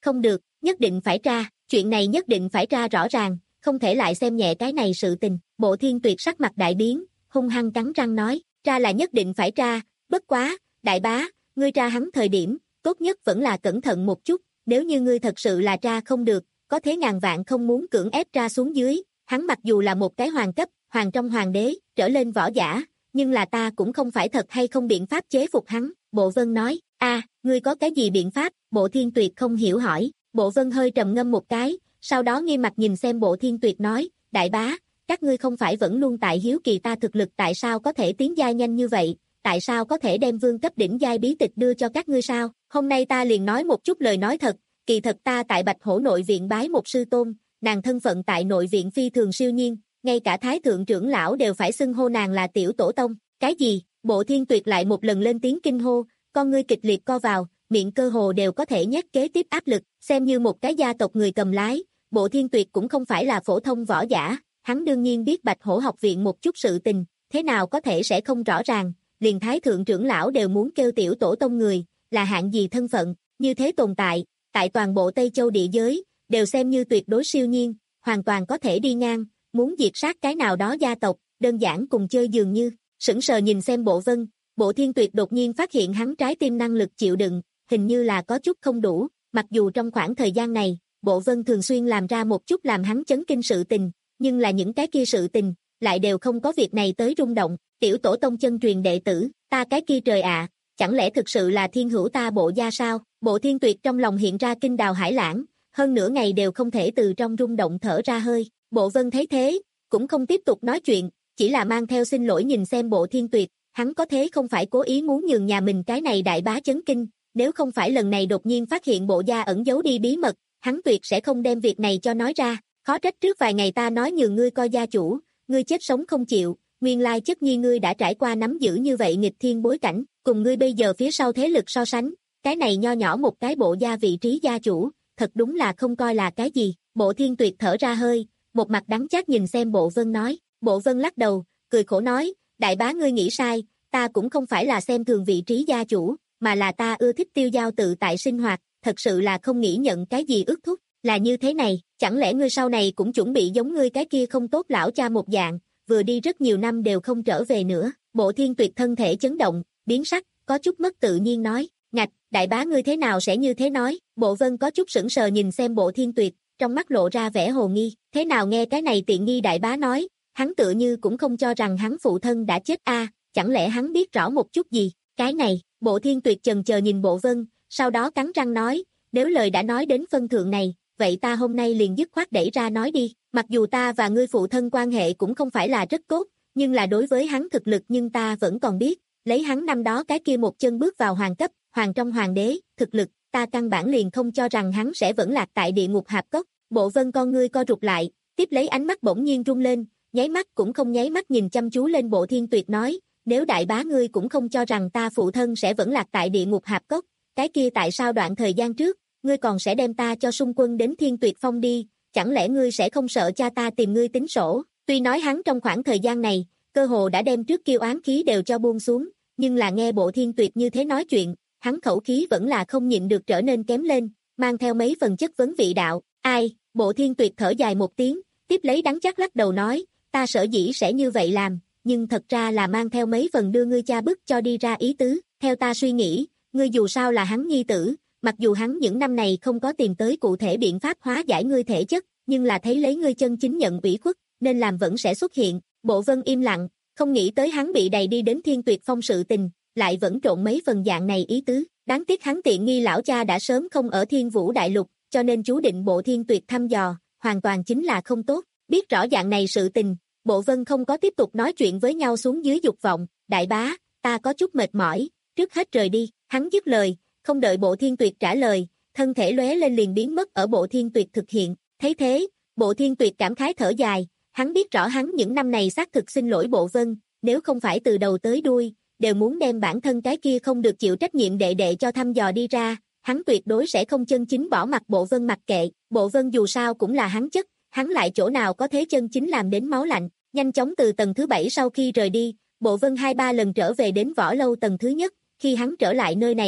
không được, nhất định phải tra, chuyện này nhất định phải tra rõ ràng, không thể lại xem nhẹ cái này sự tình. Bộ Thiên Tuyệt sắc mặt đại biến, hung hăng cắn răng nói, tra là nhất định phải tra, bất quá, đại bá, ngươi tra hắn thời điểm, tốt nhất vẫn là cẩn thận một chút, nếu như ngươi thật sự là tra không được, có thế ngàn vạn không muốn cưỡng ép tra xuống dưới, hắn mặc dù là một cái hoàng cấp, hoàng trong hoàng đế, trở lên võ giả, nhưng là ta cũng không phải thật hay không biện pháp chế phục hắn. Bộ Vân nói, a, ngươi có cái gì biện pháp? Bộ Thiên Tuyệt không hiểu hỏi. Bộ Vân hơi trầm ngâm một cái, sau đó nghiêm mặt nhìn xem Bộ Thiên Tuyệt nói, đại bá, các ngươi không phải vẫn luôn tại hiếu kỳ ta thực lực tại sao có thể tiến giai nhanh như vậy, tại sao có thể đem vương cấp đỉnh giai bí tịch đưa cho các ngươi sao? Hôm nay ta liền nói một chút lời nói thật, kỳ thật ta tại Bạch Hổ nội viện bái một sư tôn, nàng thân phận tại nội viện phi thường siêu nhiên, ngay cả thái thượng trưởng lão đều phải xưng hô nàng là tiểu tổ tông. Cái gì? Bộ Thiên Tuyệt lại một lần lên tiếng kinh hô, con ngươi kịch liệt co vào, miệng cơ hồ đều có thể nhét kế tiếp áp lực, xem như một cái gia tộc người cầm lái, Bộ Thiên Tuyệt cũng không phải là phổ thông võ giả, hắn đương nhiên biết Bạch Hổ học viện một chút sự tình, thế nào có thể sẽ không rõ ràng, liền thái thượng trưởng lão đều muốn kêu tiểu tổ tông người, là hạng gì thân phận, như thế tồn tại, tại toàn bộ Tây Châu địa giới, đều xem như tuyệt đối siêu nhiên, hoàn toàn có thể đi ngang, muốn diệt sát cái nào đó gia tộc, đơn giản cùng chơi dường như. Sững sờ nhìn xem Bộ Vân, Bộ Thiên Tuyệt đột nhiên phát hiện hắn trái tim năng lực chịu đựng, hình như là có chút không đủ, mặc dù trong khoảng thời gian này, Bộ Vân thường xuyên làm ra một chút làm hắn chấn kinh sự tình, nhưng là những cái kia sự tình, lại đều không có việc này tới rung động, tiểu tổ tông chân truyền đệ tử, ta cái kia trời ạ, chẳng lẽ thực sự là thiên hữu ta Bộ gia sao? Bộ Thiên Tuyệt trong lòng hiện ra kinh đào hải lãng, hơn nửa ngày đều không thể từ trong rung động thở ra hơi, Bộ Vân thấy thế, cũng không tiếp tục nói chuyện, chỉ là mang theo xin lỗi nhìn xem Bộ Thiên Tuyệt, hắn có thế không phải cố ý muốn nhường nhà mình cái này đại bá chấn kinh, nếu không phải lần này đột nhiên phát hiện Bộ gia ẩn giấu đi bí mật, hắn tuyệt sẽ không đem việc này cho nói ra, khó trách trước vài ngày ta nói nhường ngươi coi gia chủ, ngươi chết sống không chịu, nguyên lai chất nhi ngươi đã trải qua nắm giữ như vậy nghịch thiên bối cảnh, cùng ngươi bây giờ phía sau thế lực so sánh, cái này nho nhỏ một cái Bộ gia vị trí gia chủ, thật đúng là không coi là cái gì. Bộ Thiên Tuyệt thở ra hơi, một mặt đắng chát nhìn xem Bộ Vân nói, Bộ Vân lắc đầu, cười khổ nói, đại bá ngươi nghĩ sai, ta cũng không phải là xem thường vị trí gia chủ, mà là ta ưa thích tiêu dao tự tại sinh hoạt, thật sự là không nghĩ nhận cái gì ước thúc, là như thế này, chẳng lẽ ngươi sau này cũng chuẩn bị giống ngươi cái kia không tốt lão cha một dạng, vừa đi rất nhiều năm đều không trở về nữa. Bộ Thiên Tuyệt thân thể chấn động, biến sắc, có chút mất tự nhiên nói, ngạch, đại bá ngươi thế nào sẽ như thế nói? Bộ Vân có chút sững sờ nhìn xem Bộ Thiên Tuyệt, trong mắt lộ ra vẻ hồ nghi, thế nào nghe cái này tiện nghi đại bá nói, hắn tựa như cũng không cho rằng hắn phụ thân đã chết a, chẳng lẽ hắn biết rõ một chút gì? Cái này, Bộ Thiên Tuyệt chần chờ nhìn Bộ Vân, sau đó cắn răng nói, nếu lời đã nói đến phân thượng này, vậy ta hôm nay liền dứt khoát đẩy ra nói đi, mặc dù ta và ngươi phụ thân quan hệ cũng không phải là rất tốt, nhưng là đối với hắn thực lực nhưng ta vẫn còn biết, lấy hắn năm đó cái kia một chân bước vào hoàng cấp, hoàng trong hoàng đế, thực lực, ta căn bản liền không cho rằng hắn sẽ vẫn lạc tại địa ngục hạp cốc. Bộ Vân con ngươi co rụt lại, tiếp lấy ánh mắt bỗng nhiên rung lên, nháy mắt cũng không nháy mắt nhìn chăm chú lên Bộ Thiên Tuyệt nói, nếu đại bá ngươi cũng không cho rằng ta phụ thân sẽ vẫn lạc tại địa ngục hạp cốc, cái kia tại sao đoạn thời gian trước, ngươi còn sẽ đem ta cho xung quân đến Thiên Tuyệt Phong đi, chẳng lẽ ngươi sẽ không sợ cha ta tìm ngươi tính sổ? Tuy nói hắn trong khoảng thời gian này, cơ hồ đã đem trước kiêu oán khí đều cho buông xuống, nhưng là nghe Bộ Thiên Tuyệt như thế nói chuyện, hắn khẩu khí vẫn là không nhịn được trở nên kém lên, mang theo mấy phần chất vấn vị đạo, ai? Bộ Thiên Tuyệt thở dài một tiếng, tiếp lấy đắng chát lắc đầu nói, ta sở dĩ sẽ như vậy làm, nhưng thật ra là mang theo mấy phần đưa ngươi cha bức cho đi ra ý tứ, theo ta suy nghĩ, ngươi dù sao là hắn nhi tử, mặc dù hắn những năm này không có tìm tới cụ thể biện pháp hóa giải ngươi thể chất, nhưng là thấy lấy ngươi chân chính nhận ủy khuất, nên làm vẫn sẽ xuất hiện. Bộ Vân im lặng, không nghĩ tới hắn bị đầy đi đến Thiên Tuyệt Phong sự tình, lại vẫn trộn mấy phần dạng này ý tứ, đáng tiếc hắn tiện nghi lão cha đã sớm không ở Thiên Vũ Đại Lục, cho nên chú định Bộ Thiên Tuyệt thăm dò, hoàn toàn chính là không tốt. Biết rõ dạng này sự tình, Bộ Vân không có tiếp tục nói chuyện với nhau xuống dưới dục vọng, đại bá, ta có chút mệt mỏi, trước hết rời đi, hắn dứt lời, không đợi Bộ Thiên Tuyệt trả lời, thân thể lóe lên liền biến mất ở Bộ Thiên Tuyệt thực hiện, thấy thế, Bộ Thiên Tuyệt cảm khái thở dài, hắn biết rõ hắn những năm này xác thực xin lỗi Bộ Vân, nếu không phải từ đầu tới đuôi, đều muốn đem bản thân cái kia không được chịu trách nhiệm đệ đệ cho thăm dò đi ra, hắn tuyệt đối sẽ không chân chính bỏ mặc Bộ Vân mặc kệ, Bộ Vân dù sao cũng là hắn chất, hắn lại chỗ nào có thế chân chính làm đến máu lạnh, nhanh chóng từ tầng thứ bảy sau khi rời đi, Bộ Vân hai ba lần trở về đến võ lâu tầng thứ nhất, khi hắn trở lại nơi này lúc,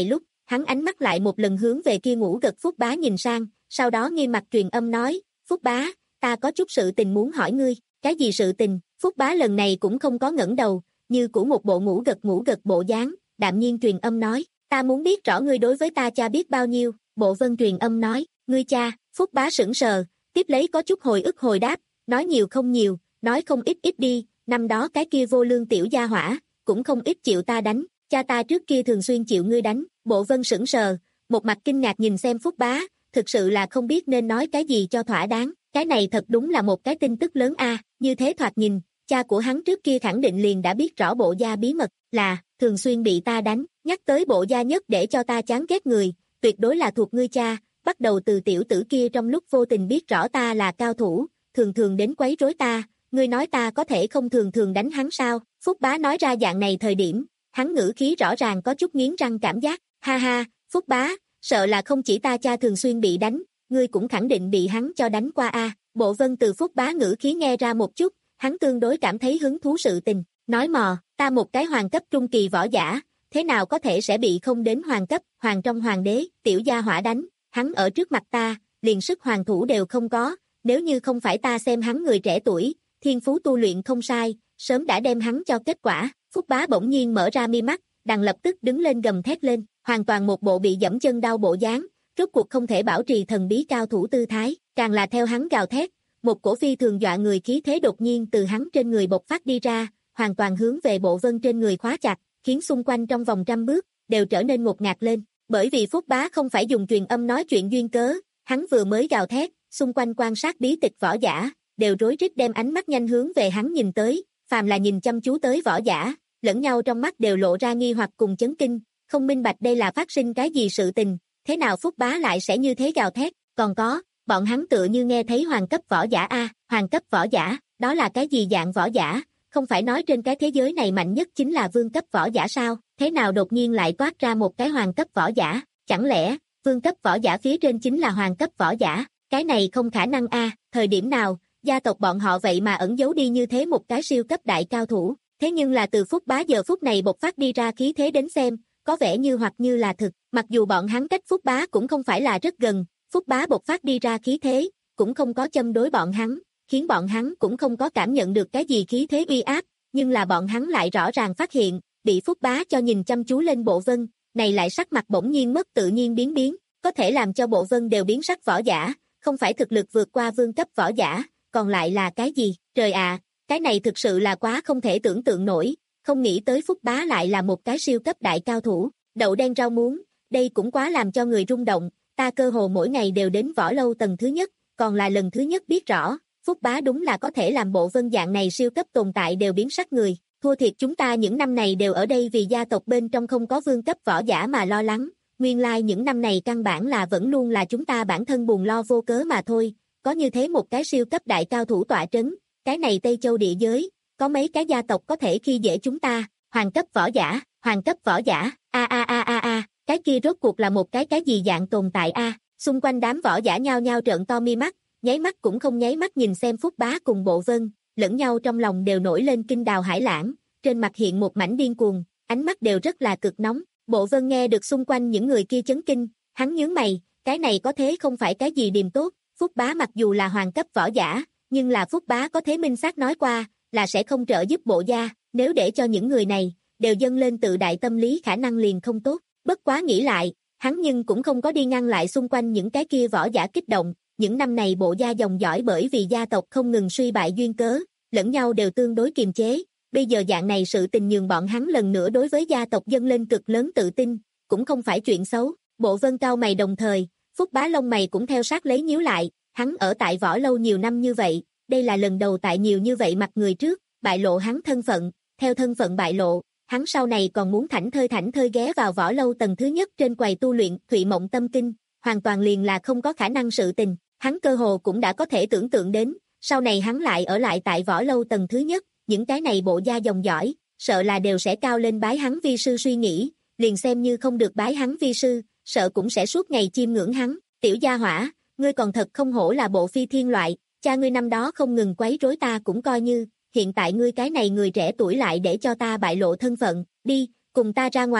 hắn ánh mắt lại một lần hướng về kia ngủ gật Phúc Bá nhìn sang, sau đó nghiêm mặt truyền âm nói, Phúc Bá, ta có chút sự tình muốn hỏi ngươi, cái gì sự tình? Phúc Bá lần này cũng không có ngẩng đầu, như của một bộ ngủ gật ngủ gật bộ dáng, đạm nhiên truyền âm nói, ta muốn biết rõ ngươi đối với ta cha biết bao nhiêu, Bộ Vân truyền âm nói, ngươi cha, Phúc Bá sững sờ, tiếp lấy có chút hồi ức hồi đáp, nói nhiều không nhiều, nói không ít ít đi, năm đó cái kia vô lương tiểu gia hỏa, cũng không ít chịu ta đánh, cha ta trước kia thường xuyên chịu ngươi đánh, Bộ Vân sững sờ, một mặt kinh ngạc nhìn xem Phúc Bá, thực sự là không biết nên nói cái gì cho thỏa đáng, cái này thật đúng là một cái tin tức lớn a, như thế thoạt nhìn, cha của hắn trước kia khẳng định liền đã biết rõ Bộ gia bí mật, là, thường xuyên bị ta đánh, nhắc tới Bộ gia nhất để cho ta chán ghét người, tuyệt đối là thuộc ngươi cha, bắt đầu từ tiểu tử kia trong lúc vô tình biết rõ ta là cao thủ, thường thường đến quấy rối ta, ngươi nói ta có thể không thường thường đánh hắn sao, Phúc Bá nói ra dạng này thời điểm, hắn ngữ khí rõ ràng có chút nghiến răng cảm giác, ha ha, Phúc Bá, sợ là không chỉ ta cha thường xuyên bị đánh, ngươi cũng khẳng định bị hắn cho đánh qua a. Bộ Vân từ Phúc Bá ngữ khí nghe ra một chút, hắn tương đối cảm thấy hứng thú sự tình, nói mò, ta một cái hoàng cấp trung kỳ võ giả, thế nào có thể sẽ bị không đến hoàng cấp, hoàng trong hoàng đế, tiểu gia hỏa đánh, hắn ở trước mặt ta, liền sức hoàng thủ đều không có, nếu như không phải ta xem hắn người trẻ tuổi, thiên phú tu luyện không sai, sớm đã đem hắn cho kết quả. Phúc Bá bỗng nhiên mở ra mi mắt, đằng lập tức đứng lên gầm thét lên, hoàn toàn một bộ bị dẫm chân đau bộ dáng, rốt cuộc không thể bảo trì thần bí cao thủ tư thái, càng là theo hắn gào thét, một cổ phi thường dọa người khí thế đột nhiên từ hắn trên người bộc phát đi ra, hoàn toàn hướng về Bộ Vân trên người khóa chặt, khiến xung quanh trong vòng trăm bước đều trở nên ngột ngạt lên, bởi vì Phúc Bá không phải dùng truyền âm nói chuyện duyên cớ, hắn vừa mới gào thét, xung quanh quan sát bí tịch võ giả đều rối rít đem ánh mắt nhanh hướng về hắn nhìn tới, phàm là nhìn chăm chú tới võ giả, lẫn nhau trong mắt đều lộ ra nghi hoặc cùng chấn kinh, không minh bạch đây là phát sinh cái gì sự tình, thế nào Phúc Bá lại sẽ như thế gào thét, còn có, bọn hắn tựa như nghe thấy hoàng cấp võ giả a, hoàng cấp võ giả, đó là cái gì dạng võ giả, không phải nói trên cái thế giới này mạnh nhất chính là vương cấp võ giả sao, thế nào đột nhiên lại toát ra một cái hoàng cấp võ giả, chẳng lẽ, vương cấp võ giả phía trên chính là hoàng cấp võ giả, cái này không khả năng a, thời điểm nào, gia tộc bọn họ vậy mà ẩn giấu đi như thế một cái siêu cấp đại cao thủ, thế nhưng là từ Phúc Bá giờ phút này bộc phát đi ra khí thế đến xem, có vẻ như hoặc như là thực, mặc dù bọn hắn cách Phúc Bá cũng không phải là rất gần, Phúc Bá bộc phát đi ra khí thế, cũng không có châm đối bọn hắn, khiến bọn hắn cũng không có cảm nhận được cái gì khí thế uy áp, nhưng là bọn hắn lại rõ ràng phát hiện, bị Phúc Bá cho nhìn chăm chú lên Bộ Vân, này lại sắc mặt bỗng nhiên mất tự nhiên biến biến, có thể làm cho Bộ Vân đều biến sắc võ giả, không phải thực lực vượt qua vương cấp võ giả, còn lại là cái gì, trời ạ, cái này thực sự là quá không thể tưởng tượng nổi, không nghĩ tới Phúc Bá lại là một cái siêu cấp đại cao thủ, đậu đen rau muống, đây cũng quá làm cho người rung động, ta cơ hồ mỗi ngày đều đến võ lâu tầng thứ nhất, còn là lần thứ nhất biết rõ, Phúc Bá đúng là có thể làm Bộ Vân dạng này siêu cấp tồn tại đều biến sắc người, thua thiệt chúng ta những năm này đều ở đây vì gia tộc bên trong không có vương cấp võ giả mà lo lắng, nguyên lai like những năm này căn bản là vẫn luôn là chúng ta bản thân buồn lo vô cớ mà thôi, có như thế một cái siêu cấp đại cao thủ tọa trấn, cái này Tây Châu địa giới, có mấy cái gia tộc có thể khi dễ chúng ta, hoàng cấp võ giả, hoàng cấp võ giả, a a a a a, cái kia rốt cuộc là một cái cái gì dạng tồn tại a, xung quanh đám võ giả nhao nhao trợn to mi mắt, nháy mắt cũng không nháy mắt nhìn xem Phúc Bá cùng Bộ Vân, lẫn nhau trong lòng đều nổi lên kinh đào hải lãng, trên mặt hiện một mảnh điên cuồng, ánh mắt đều rất là cực nóng, Bộ Vân nghe được xung quanh những người kia chấn kinh, hắn nhướng mày, cái này có thế không phải cái gì điềm tốt, Phúc Bá mặc dù là hoàng cấp võ giả, nhưng là Phúc Bá có thế minh xác nói qua, là sẽ không trợ giúp Bộ gia, nếu để cho những người này, đều dâng lên tự đại tâm lý khả năng liền không tốt, bất quá nghĩ lại, hắn nhưng cũng không có đi ngăn lại xung quanh những cái kia võ giả kích động, những năm này Bộ gia dòng dõi bởi vì gia tộc không ngừng suy bại duyên cớ, lẫn nhau đều tương đối kiềm chế, bây giờ dạng này sự tình nhường bọn hắn lần nữa đối với gia tộc dâng lên cực lớn tự tin, cũng không phải chuyện xấu, Bộ Vân cao mày đồng thời, Phúc Bá lông mày cũng theo sát lấy nhíu lại, hắn ở tại võ lâu nhiều năm như vậy, đây là lần đầu tại nhiều như vậy mặt người trước, bại lộ hắn thân phận, theo thân phận bại lộ, hắn sau này còn muốn thảnh thơi thảnh thơi ghé vào võ lâu tầng thứ nhất trên quầy tu luyện Thụy Mộng Tâm Kinh, hoàn toàn liền là không có khả năng sự tình, hắn cơ hồ cũng đã có thể tưởng tượng đến, sau này hắn lại ở lại tại võ lâu tầng thứ nhất, những cái này Bộ gia dòng dõi, sợ là đều sẽ cao lên bái hắn vi sư suy nghĩ, liền xem như không được bái hắn vi sư, sợ cũng sẽ suốt ngày chiêm ngưỡng hắn, tiểu gia hỏa, ngươi còn thật không hổ là bộ phi thiên loại, cha ngươi năm đó không ngừng quấy rối ta cũng coi như, hiện tại ngươi cái này người trẻ tuổi lại để cho ta bại lộ thân phận, đi, cùng ta ra ngoài,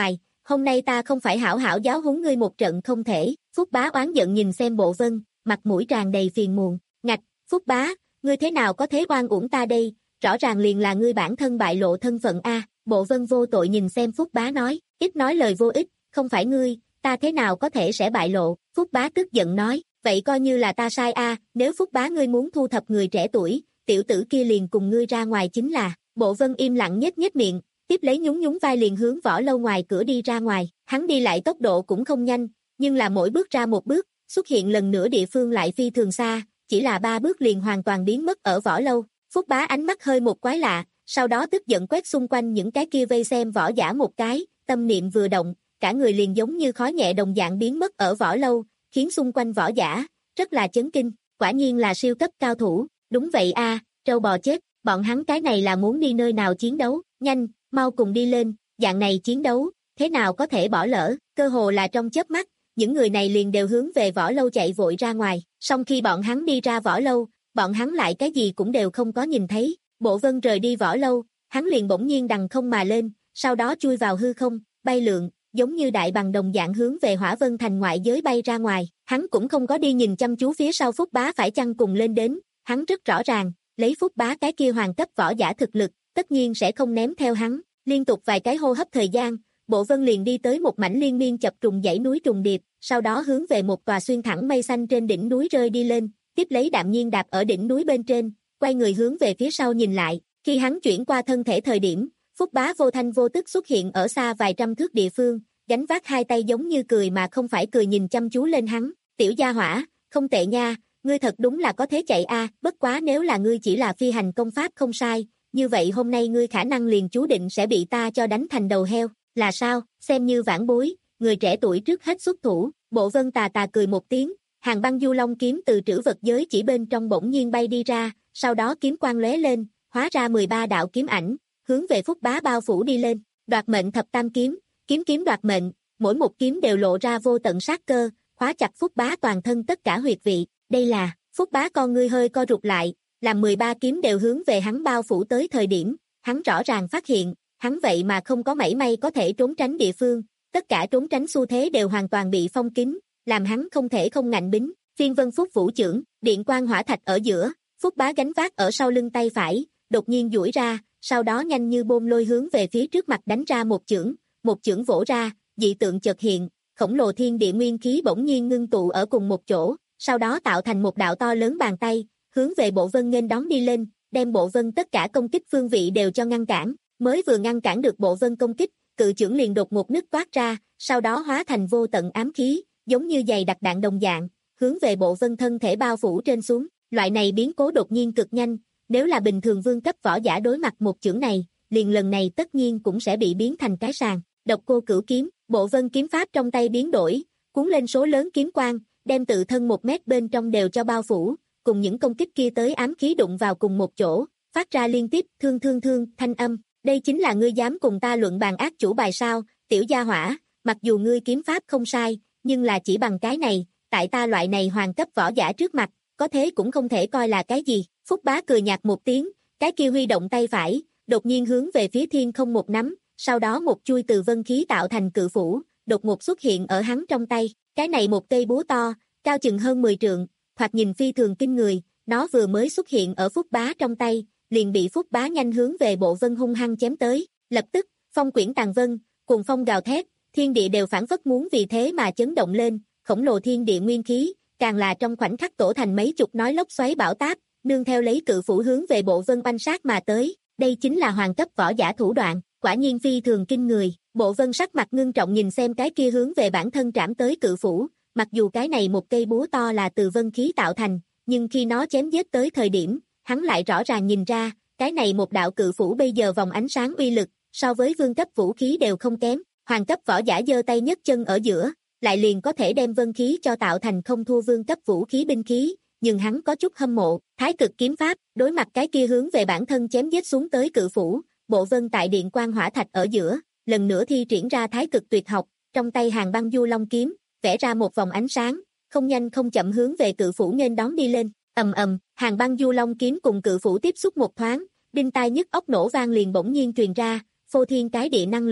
hôm nay ta không phải hảo hảo giáo huấn ngươi một trận không thể. Phúc Bá oán giận nhìn xem Bộ Vân, mặt mũi tràn đầy phiền muộn. Ngạch, Phúc Bá, ngươi thế nào có thế oan uổng ta đây, rõ ràng liền là ngươi bản thân bại lộ thân phận a. Bộ Vân vô tội nhìn xem Phúc Bá nói, ít nói lời vô ích, không phải ngươi, ta thế nào có thể sẽ bại lộ. Phúc Bá tức giận nói, vậy coi như là ta sai a, nếu Phúc Bá ngươi muốn thu thập người trẻ tuổi, tiểu tử kia liền cùng ngươi ra ngoài chính là. Bộ Vân im lặng nhếch nhếch miệng, tiếp lấy nhún nhún vai liền hướng võ lâu ngoài cửa đi ra ngoài. Hắn đi lại tốc độ cũng không nhanh, nhưng là mỗi bước ra một bước, xuất hiện lần nữa địa phương lại phi thường xa, chỉ là ba bước liền hoàn toàn biến mất ở võ lâu. Phúc Bá ánh mắt hơi một quái lạ, sau đó tức giận quét xung quanh những cái kia vây xem võ giả một cái, tâm niệm vừa động, cả người liền giống như khói nhẹ đồng dạng biến mất ở võ lâu, khiến xung quanh võ giả rất là chấn kinh, quả nhiên là siêu cấp cao thủ. Đúng vậy a, à, trâu bò chết, bọn hắn cái này là muốn đi nơi nào chiến đấu, nhanh, mau cùng đi lên, dạng này chiến đấu, thế nào có thể bỏ lỡ, cơ hồ là trong chớp mắt, những người này liền đều hướng về võ lâu chạy vội ra ngoài, song khi bọn hắn đi ra võ lâu, bọn hắn lại cái gì cũng đều không có nhìn thấy. Bộ Vân rời đi võ lâu, hắn liền bỗng nhiên đằng không mà lên, sau đó chui vào hư không, bay lượn, giống như đại bằng đồng dạng hướng về Hỏa Vân Thành ngoại giới bay ra ngoài. Hắn cũng không có đi nhìn chăm chú phía sau Phúc Bá phải chăng cùng lên đến, hắn rất rõ ràng, lấy Phúc Bá cái kia hoàng cấp võ giả thực lực, tất nhiên sẽ không ném theo hắn. Liên tục vài cái hô hấp thời gian, Bộ Vân liền đi tới một mảnh liên miên chập trùng dãy núi trùng điệp, sau đó hướng về một tòa xuyên thẳng mây xanh trên đỉnh núi rơi đi lên, tiếp lấy đạm nhiên đạp ở đỉnh núi bên trên, quay người hướng về phía sau nhìn lại. Khi hắn chuyển qua thân thể thời điểm, Phúc Bá vô thanh vô tức xuất hiện ở xa vài trăm thước địa phương, gánh vác hai tay giống như cười mà không phải cười nhìn chăm chú lên hắn. Tiểu gia hỏa, không tệ nha, ngươi thật đúng là có thế chạy a, bất quá nếu là ngươi chỉ là phi hành công pháp không sai, như vậy hôm nay ngươi khả năng liền chú định sẽ bị ta cho đánh thành đầu heo, là sao, xem như vãn bối, người trẻ tuổi trước hết xuất thủ. Bộ Vân tà tà cười một tiếng, hàng băng du long kiếm từ trữ vật giới chỉ bên trong bỗng nhiên bay đi ra, sau đó kiếm quang lóe lên, hóa ra mười ba đạo kiếm ảnh, hướng về Phúc Bá bao phủ đi lên. Đoạt mệnh thập tam kiếm, kiếm kiếm đoạt mệnh, mỗi một kiếm đều lộ ra vô tận sát cơ, khóa chặt Phúc Bá toàn thân tất cả huyệt vị. Đây là, Phúc Bá con ngươi hơi co rụt lại, làm mười ba kiếm đều hướng về hắn bao phủ tới thời điểm, hắn rõ ràng phát hiện, hắn vậy mà không có mảy may có thể trốn tránh địa phương, tất cả trốn tránh xu thế đều hoàn toàn bị phong kín, làm hắn không thể không ngạnh bính. Phiên Vân Phúc Vũ chưởng, điện quang hỏa thạch ở giữa, Phúc Bá gánh vác ở sau lưng tay phải, đột nhiên duỗi ra, sau đó nhanh như bom lôi hướng về phía trước mặt đánh ra một chưởng, một chưởng vỗ ra, dị tượng chợt hiện, khổng lồ thiên địa nguyên khí bỗng nhiên ngưng tụ ở cùng một chỗ, sau đó tạo thành một đạo to lớn bàn tay, hướng về Bộ Vân nghênh đón đi lên, đem Bộ Vân tất cả công kích phương vị đều cho ngăn cản. Mới vừa ngăn cản được Bộ Vân công kích, cự chưởng liền đột một nứt toát ra, sau đó hóa thành vô tận ám khí, giống như dày đặc đạn đồng dạng, hướng về Bộ Vân thân thể bao phủ trên xuống. Loại này biến cố đột nhiên cực nhanh, nếu là bình thường vương cấp võ giả đối mặt một chưởng này, liền lần này tất nhiên cũng sẽ bị biến thành cái sàng. Độc Cô Cửu kiếm, Bộ Vân kiếm pháp trong tay biến đổi, cuốn lên số lớn kiếm quang, đem tự thân một mét bên trong đều cho bao phủ, cùng những công kích kia tới ám khí đụng vào cùng một chỗ, phát ra liên tiếp thương thương thương thanh âm. Đây chính là ngươi dám cùng ta luận bàn ác chủ bài sao, tiểu gia hỏa, mặc dù ngươi kiếm pháp không sai, nhưng là chỉ bằng cái này, tại ta loại này hoàng cấp võ giả trước mặt, có thế cũng không thể coi là cái gì. Phúc Bá cười nhạt một tiếng, cái kia huy động tay phải, đột nhiên hướng về phía thiên không một nắm, sau đó một chui từ vân khí tạo thành cự phủ, đột ngột xuất hiện ở hắn trong tay. Cái này một cây búa to, cao chừng hơn mười trượng, thoạt nhìn phi thường kinh người, nó vừa mới xuất hiện ở Phúc Bá trong tay, liền bị Phúc Bá nhanh hướng về Bộ Vân hung hăng chém tới. Lập tức, phong quyển tàn vân, cuồng phong gào thét, thiên địa đều phản phất muốn vì thế mà chấn động lên, khổng lồ thiên địa nguyên khí, càng là trong khoảnh khắc tổ thành mấy chục nói lốc xoáy bão táp, nương theo lấy cự phủ hướng về Bộ Vân oanh sát mà tới. Đây chính là hoàng cấp võ giả thủ đoạn, quả nhiên phi thường kinh người. Bộ Vân sắc mặt ngưng trọng nhìn xem cái kia hướng về bản thân trảm tới cự phủ, mặc dù cái này một cây búa to là từ vân khí tạo thành, nhưng khi nó chém giết tới thời điểm, hắn lại rõ ràng nhìn ra, cái này một đạo cự phủ bây giờ vòng ánh sáng uy lực, so với vương cấp vũ khí đều không kém. Hoàng cấp võ giả giơ tay nhấc chân ở giữa, lại liền có thể đem vân khí cho tạo thành không thua vương cấp vũ khí binh khí, nhưng hắn có chút hâm mộ. Thái cực kiếm pháp, đối mặt cái kia hướng về bản thân chém giết xuống tới cự phủ, Bộ Vân tại điện quang hỏa thạch ở giữa, lần nữa thi triển ra thái cực tuyệt học, trong tay hàng băng du long kiếm, vẽ ra một vòng ánh sáng, không nhanh không chậm hướng về cự phủ nghênh đón đi lên. Ầm ầm, hàng băng du long kiếm cùng cự phủ tiếp xúc một thoáng, đinh tai nhức óc nổ vang liền bỗng nhiên truyền ra, phô thiên cái địa năng lượng,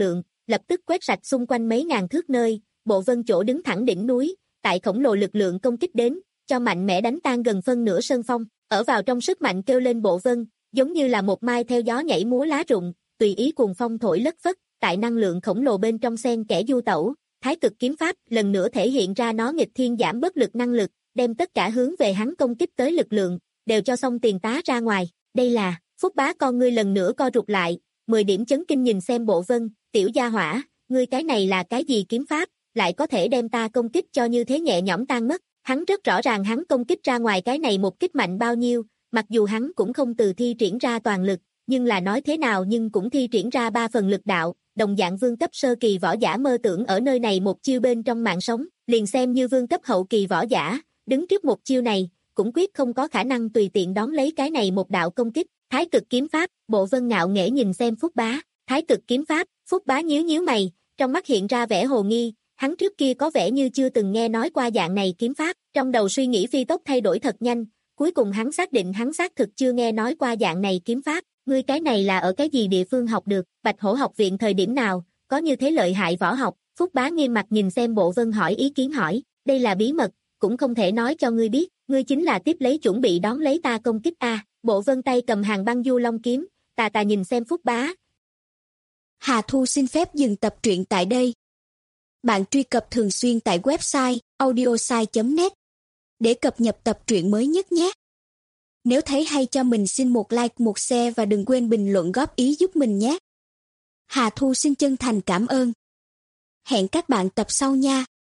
lập tức quét sạch xung quanh mấy ngàn thước nơi, Bộ Vân chỗ đứng thẳng đỉnh núi, tại khổng lồ lực lượng công kích đến, cho mạnh mẽ đánh tan gần phân nửa sơn phong, ở vào trong sức mạnh kêu lên Bộ Vân, giống như là một mai theo gió nhảy múa lá rụng, tùy ý cuồng phong thổi lất phất, tại năng lượng khổng lồ bên trong xen kẽ du tẩu, Thái Cực kiếm pháp lần nữa thể hiện ra nó nghịch thiên giảm bất lực năng lực, đem tất cả hướng về hắn công kích tới lực lượng, đều cho xong tiền tá ra ngoài, đây là, Phúc Bá con ngươi lần nữa co rụt lại, mười điểm chấn kinh nhìn xem Bộ Vân, tiểu gia hỏa, ngươi cái này là cái gì kiếm pháp, lại có thể đem ta công kích cho như thế nhẹ nhõm tan mất, hắn rất rõ ràng hắn công kích ra ngoài cái này một kích mạnh bao nhiêu, mặc dù hắn cũng không từ thi triển ra toàn lực, nhưng là nói thế nào nhưng cũng thi triển ra ba phần lực đạo, đồng dạng vương cấp sơ kỳ võ giả mơ tưởng ở nơi này một chiêu bên trong mạng sống, liền xem như vương cấp hậu kỳ võ giả, đứng trước một chiêu này, cũng quyết không có khả năng tùy tiện đón lấy cái này một đạo công kích. Thái Cực kiếm pháp, Bộ Vân ngạo nghễ nhìn xem Phúc Bá, Thái Cực kiếm pháp, Phúc Bá nhíu nhíu mày, trong mắt hiện ra vẻ hồ nghi, hắn trước kia có vẻ như chưa từng nghe nói qua dạng này kiếm pháp, trong đầu suy nghĩ phi tốc thay đổi thật nhanh, cuối cùng hắn xác định hắn xác thực chưa nghe nói qua dạng này kiếm pháp, ngươi cái này là ở cái gì địa phương học được, Bạch Hổ học viện thời điểm nào, có như thế lợi hại võ học, Phúc Bá nghiêm mặt nhìn xem Bộ Vân hỏi ý kiến hỏi, đây là bí mật, cũng không thể nói cho ngươi biết, ngươi chính là tiếp lấy chuẩn bị đón lấy ta công kích a. Bộ Vân tay cầm hàng băng du long kiếm, tà tà nhìn xem Phúc Bá. Hà Thu xin phép dừng tập truyện tại đây. Bạn truy cập thường xuyên tại website audiosai chấm net để cập nhật tập truyện mới nhất nhé. Nếu thấy hay cho mình xin một like, một share và đừng quên bình luận góp ý giúp mình nhé. Hà Thu xin chân thành cảm ơn. Hẹn các bạn tập sau nha.